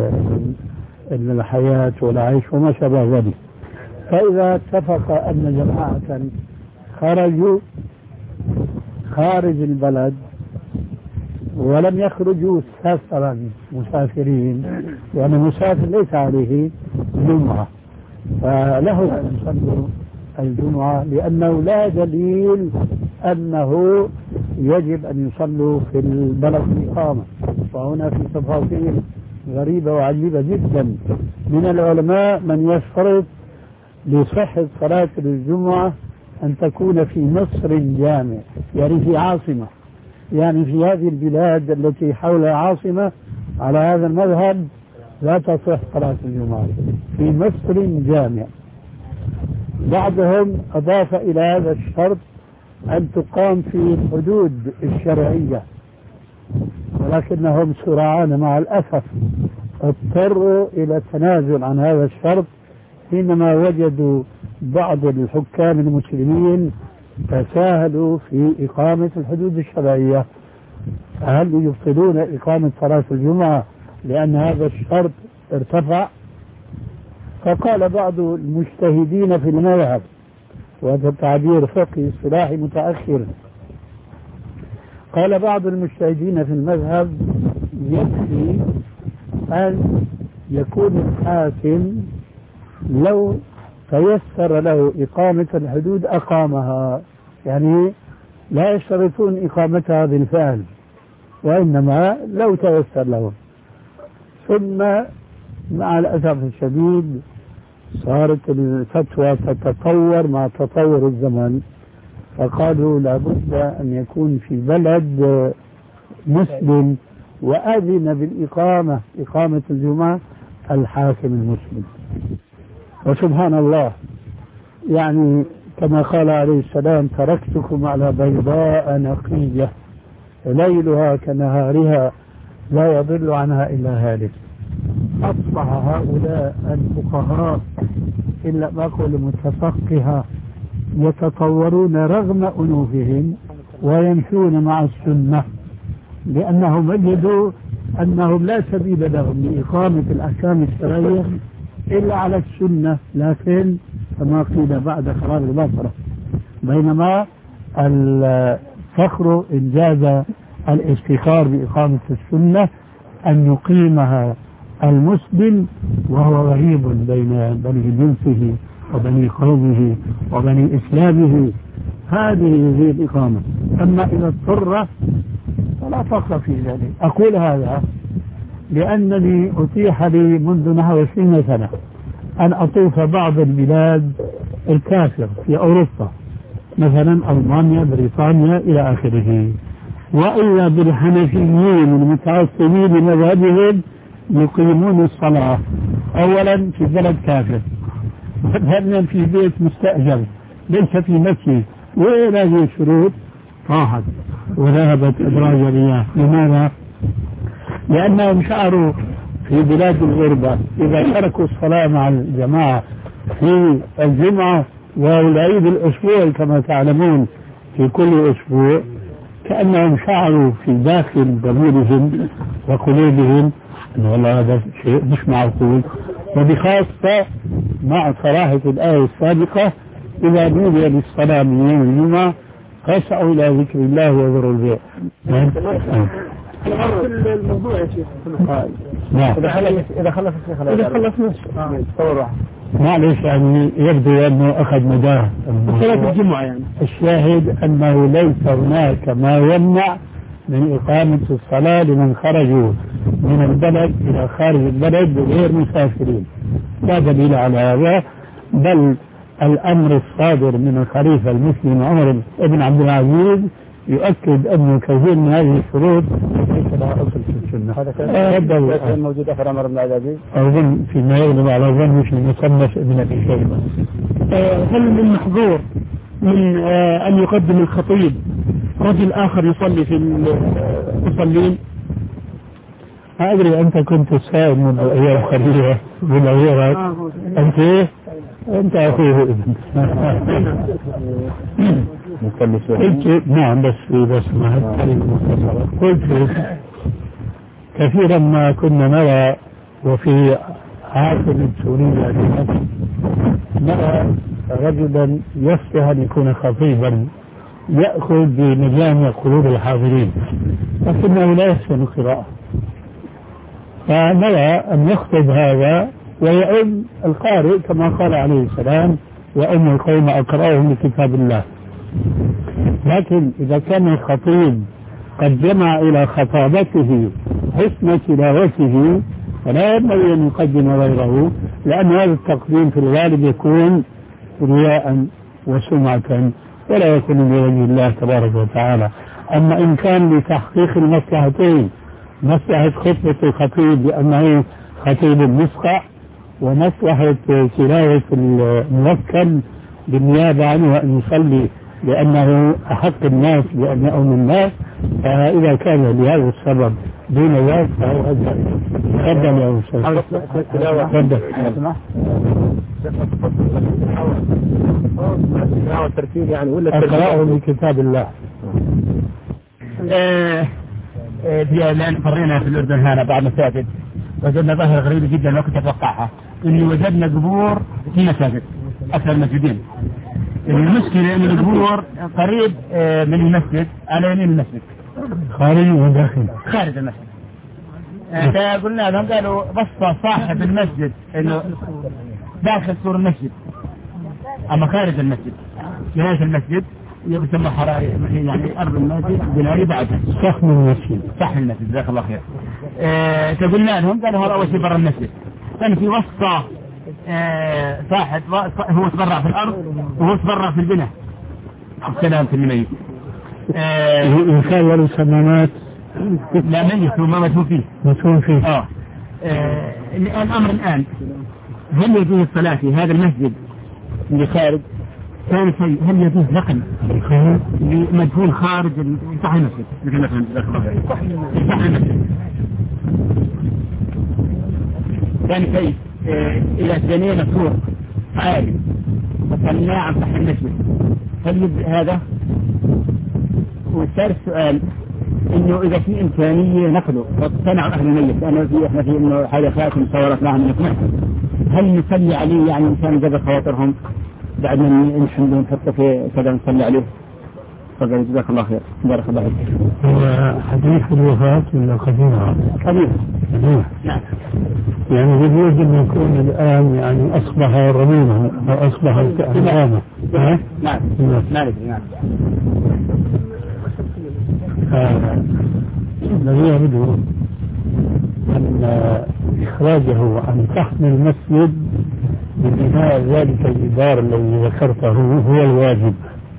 الحياة والعيش وما شابه ذلك. فإذا اتفق أن جماعة خرجوا خارج البلد ولم يخرجوا سفرا مسافرين، لأن المسافر ليس عليه جمعة فله أن يصلوا الجمعة، لأنه لا دليل أنه يجب أن يصلوا في البلد الإقامة. وهنا في تفاصيل غريبة وعجيبة جدا من العلماء من يشترط لصحة صلاة الجمعة أن تكون في مصر جامع، يعني في عاصمة، يعني في هذه البلاد التي حولها عاصمة. على هذا المذهب لا تصح صلاة الجمعة في مصر جامع. بعضهم أضاف إلى هذا الشرط أن تقام في الحدود الشرعية، ولكنهم سرعان مع الأسف اضطروا إلى التنازل عن هذا الشرط حينما وجدوا بعض الحكام المسلمين تساهلوا في إقامة الحدود الشرعية. هل يبطلون إقامة صلاة الجمعة لأن هذا الشرط ارتفع؟ فقال بعض المجتهدين في المذهب، وهذا تعبير فقهي اصطلاحي متأخر، قال بعض المجتهدين في المذهب يكفي أن يكون الحاكم لو تيسر له إقامة الحدود أقامها، يعني لا يشترطون إقامتها بالفعل وإنما لو تيسر لهم. ثم مع الأسف الشديد صارت الفتوى تتطور مع تطور الزمن، فقالوا لابد أن يكون في بلد مسلم وأذن بالإقامة إقامة الجمعة الحاكم المسلم. وسبحان الله، يعني كما قال عليه السلام: تركتكم على بيضاء نقية ليلها كنهارها لا يضل عنها إلا هالك. أصبح هؤلاء الفقهاء إلا ما أقول متفقهة يتطورون رغم أنوفهم ويمشون مع السنة، لأنهم وجدوا أنهم لا سبيل لهم لإقامة الأحكام الشرعية إلا على السنة، لكن كما قيل بعد خراب البصرة. بينما الفخر إن جاز الافتخار بإقامة السنة أن يقيمها المسلم وهو غريب بين بني جنسه وبني قومه وبني إسلامه، هذه هي الإقامة. أما إذا اضطر فلا فخر في ذلك. أقول هذا لأنني أتيح لي منذ نحو عشرين سنة أن أطوف بعض البلاد الكافر في أوروبا، مثلا ألمانيا، بريطانيا إلى آخره، وإذا بالحنفيين المتعصبين لمذهبهم يقيمون الصلاة أولا في بلد كافر، وثانيا في بيت مستأجر ليس في مسجد، وإلى هذه الشروط راحت وذهبت إدراج الرياح. لماذا؟ لأنهم شعروا في بلاد الغربة إذا تركوا الصلاة مع الجماعة في الجمعة والعيد الأسبوعي كما تعلمون في كل أسبوع، كأنهم شعروا في داخل ضميرهم وقلوبهم أن والله هذا شيء مش معقول. وبخاصة مع صراحة الآية السابقة: إذا نودي للصلاة من يوم الجمعة فاسعوا إلى ذكر الله وذروا البيع. الموضوع يا شيخ. نعم. إذا خلص إذا خلص إذا خلص نص. معلش، يعني يبدو أنه أخذ مداه صلاة الجمعة. يعني الشاهد أنه ليس هناك ما يمنع من إقامة الصلاة لمن خرجوا من البلد إلى خارج البلد غير مسافرين، لا دليل على هذا، بل الأمر الصادر من الخليفة المسلم عمر بن عبد العزيز يؤكد أن كثير من هذه الشروط ليس لها أصل في السنة. هذا كان موجود أثر عمر بن عبد العزيز أظن فيما يغلب على ظني في مصنف ابن أبي شيبة. هل من محظور من أن يقدم الخطيب رجل آخر يصلي في المصلين؟ ما أدري، أنت كنت سائل من أيام خليفة من غيرك. أنت إيه؟ أنت أخوه ابن. قلت نعم، بس بس ما قلت كثيرا ما كنا نرى، وفي عاصمة سوريا في مصر نرى رجلا يصلح أن يكون خطيبا يأخذ بمجامع قلوب الحاضرين، لكنه لا يحسن القراءة، فنرى أن يخطب هذا ويؤم القارئ كما قال عليه السلام: وأم القوم أقرأهم لكتاب الله. لكن إذا كان الخطيب قد جمع إلى خطابته حسن تلاوته فلا ينبغي أن يقدم غيره، لأن هذا التقديم في الغالب يكون رياء وسمعة ولا يكون لوجه الله تبارك وتعالى. أما إن كان لتحقيق المصلحتين، مصلحة خطبة الخطيب لأنه خطيب مسقع، ومصلحة تلاوة الموكل بالنيابة عنه أن يصلي لأنه أحق الناس بأن يؤم الناس، فإذا كان لهذا السبب دون ذلك فهو أجل. تفضل يا أستاذ. تفضل. الترتيب يعني ولا أقرأه من كتاب الله. الآن فرينا في الأردن هنا بعد مساجد وجدنا ظاهرة غريبة جدا ما كنت أتوقعها، إني وجدنا قبور في مساجد أكثر المسجدين. المشكلة إن القبور قريب من المسجد على يمين المسجد، خارج وداخل خارج المسجد. فقلنا لهم قالوا بس صاحب المسجد إنه داخل سور المسجد، أما خارج المسجد في هذا المسجد يسمى حراري يعني أرض المسجد بناية بعدها صحن المسجد. صحن المسجد جزاك الله خير. فقلنا لهم قالوا هذا أول شيء برا المسجد، كان في وسط آه صاحب هو تبرع في الأرض وهو تبرع في البناء السلام في الميت. إنسان له سمامات لا ميت وما مدفون فيه مدفون فيه. آه. آه الأمر الآن هل يجوز الصلاة في هذا المسجد اللي خارج؟ ثاني شيء هل يجوز نقل مدفون خارج صحن المسجد مثل مثلا صحن المسجد؟ ثاني شيء إذا بنينا سور عالي وصلنا عن صحن المسجد هل يجوز هذا؟ والثالث سؤال إنه إذا في إمكانية نقله واقتنعوا أهل الميت لأنه في إحنا في إنه حاجة خاتم صورت معهم نقنعهم هل نصلي عليه يعني إنسان جاب خواطرهم بعد ما نحمده ونحطه في كذا نصلي عليه؟ تفضل جزاك الله خير بارك الله فيك. هو حديث الوفاة ولا قديمة؟ قديمة. قديمة. نعم. يعني يجوز أن يكون الآن يعني أصبح رميما أو أصبح كأمامه. نعم. نعم. نعم. نعم. الذي يبدو أن إخراجه عن صحن المسجد ببناء ذلك الجدار الذي ذكرته هو الواجب،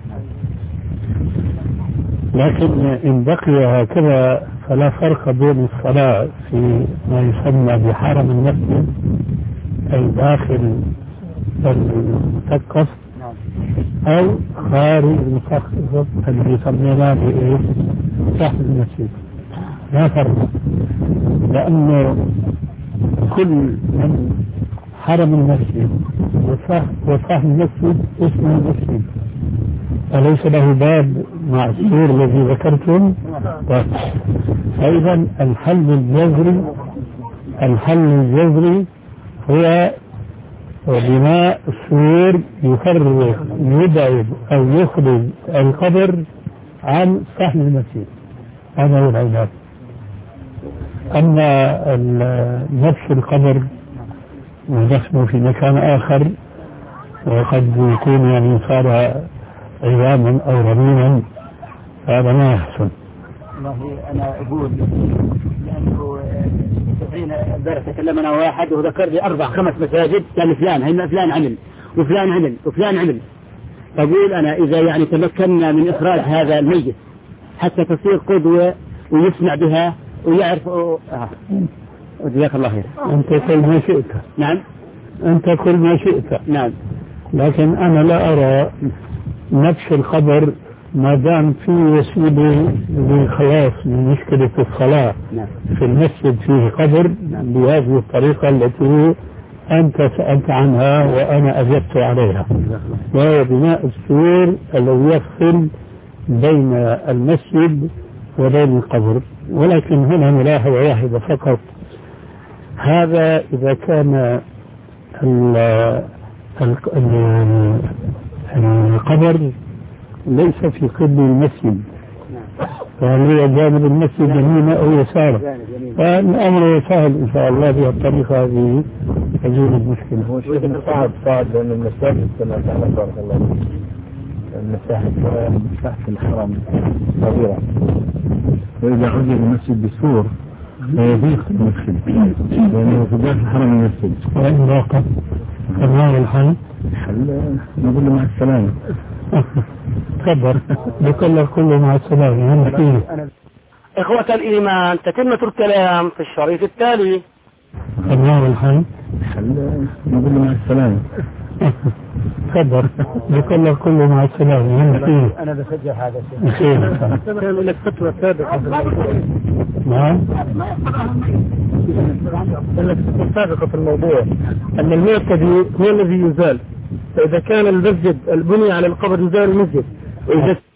لكن إن بقي هكذا فلا فرق بين الصلاة في ما يسمى بحرم المسجد أي داخل المسقف أو خارج المسقف الذي يسمونه بإيه صحن المسجد، لا فرق، لأنه كل من حرم المسجد وصحن المسجد اسمه المسجد أليس له باب مع السور الذي ذكرتم؟ أيضا الحل الجذري الحل الجذري هو بناء السور يفرق يبعد أو يخرج القبر عن صحن المسجد، هذا هو العلاج. أما نفس القبر ودفنه في مكان آخر وقد يكون يعني صار عظاما أو رميما هذا ما يحسن. والله أنا أقول لأنه حين امبارح تكلمنا واحد وذكر لي أربع خمس مساجد قال فلان هنا فلان عمل وفلان عمل وفلان عمل. أقول أنا إذا يعني تمكنا من إخراج هذا الميت حتى تصير قدوة ويسمع بها ويعرف آه. جزاك الله خير. أنت كل ما شئت. نعم. أنت كل ما شئت. نعم. لكن أنا لا أرى نفس الخبر ما دام في وسيلة للخلاص من مشكلة الصلاة نعم. في المسجد فيه قبر بهذه الطريقة التي أنت سألت عنها وأنا أجبت عليها، وهو بناء السور الذي يفصل بين المسجد وبين القبر. ولكن هنا ملاحظة واحدة فقط، هذا إذا كان القبر ليس في قبل المسجد فهو جانب المسجد يمين أو يسار، فالأمر سهل إن شاء الله بهالطريقة هذه تزول المشكلة. هو شيء صعب صعب لأن المساجد كما تعلم بارك الله فيك المساحة مساحة الحرم صغيرة، وإذا عزل المسجد بسور فيضيق المسجد لأنه في داخل حرم المسجد. وإن راقب فما الحل؟ الحل نقول له مع السلامة. تخبر بكل كله مع السلامة. إخوة الإيمان تتمة الكلام في الشريط التالي. فما الحل؟ الحل نقول له مع السلامة. تخبر بكل كله مع السلامة. أنا بسجل هذا الشيء. كان لك فتوى سابقة. نعم. لك فتوى سابقة في الموضوع أن المعتدي هو الذي يزال، فإذا كان المسجد البني على القبر يزال المسجد، وإذا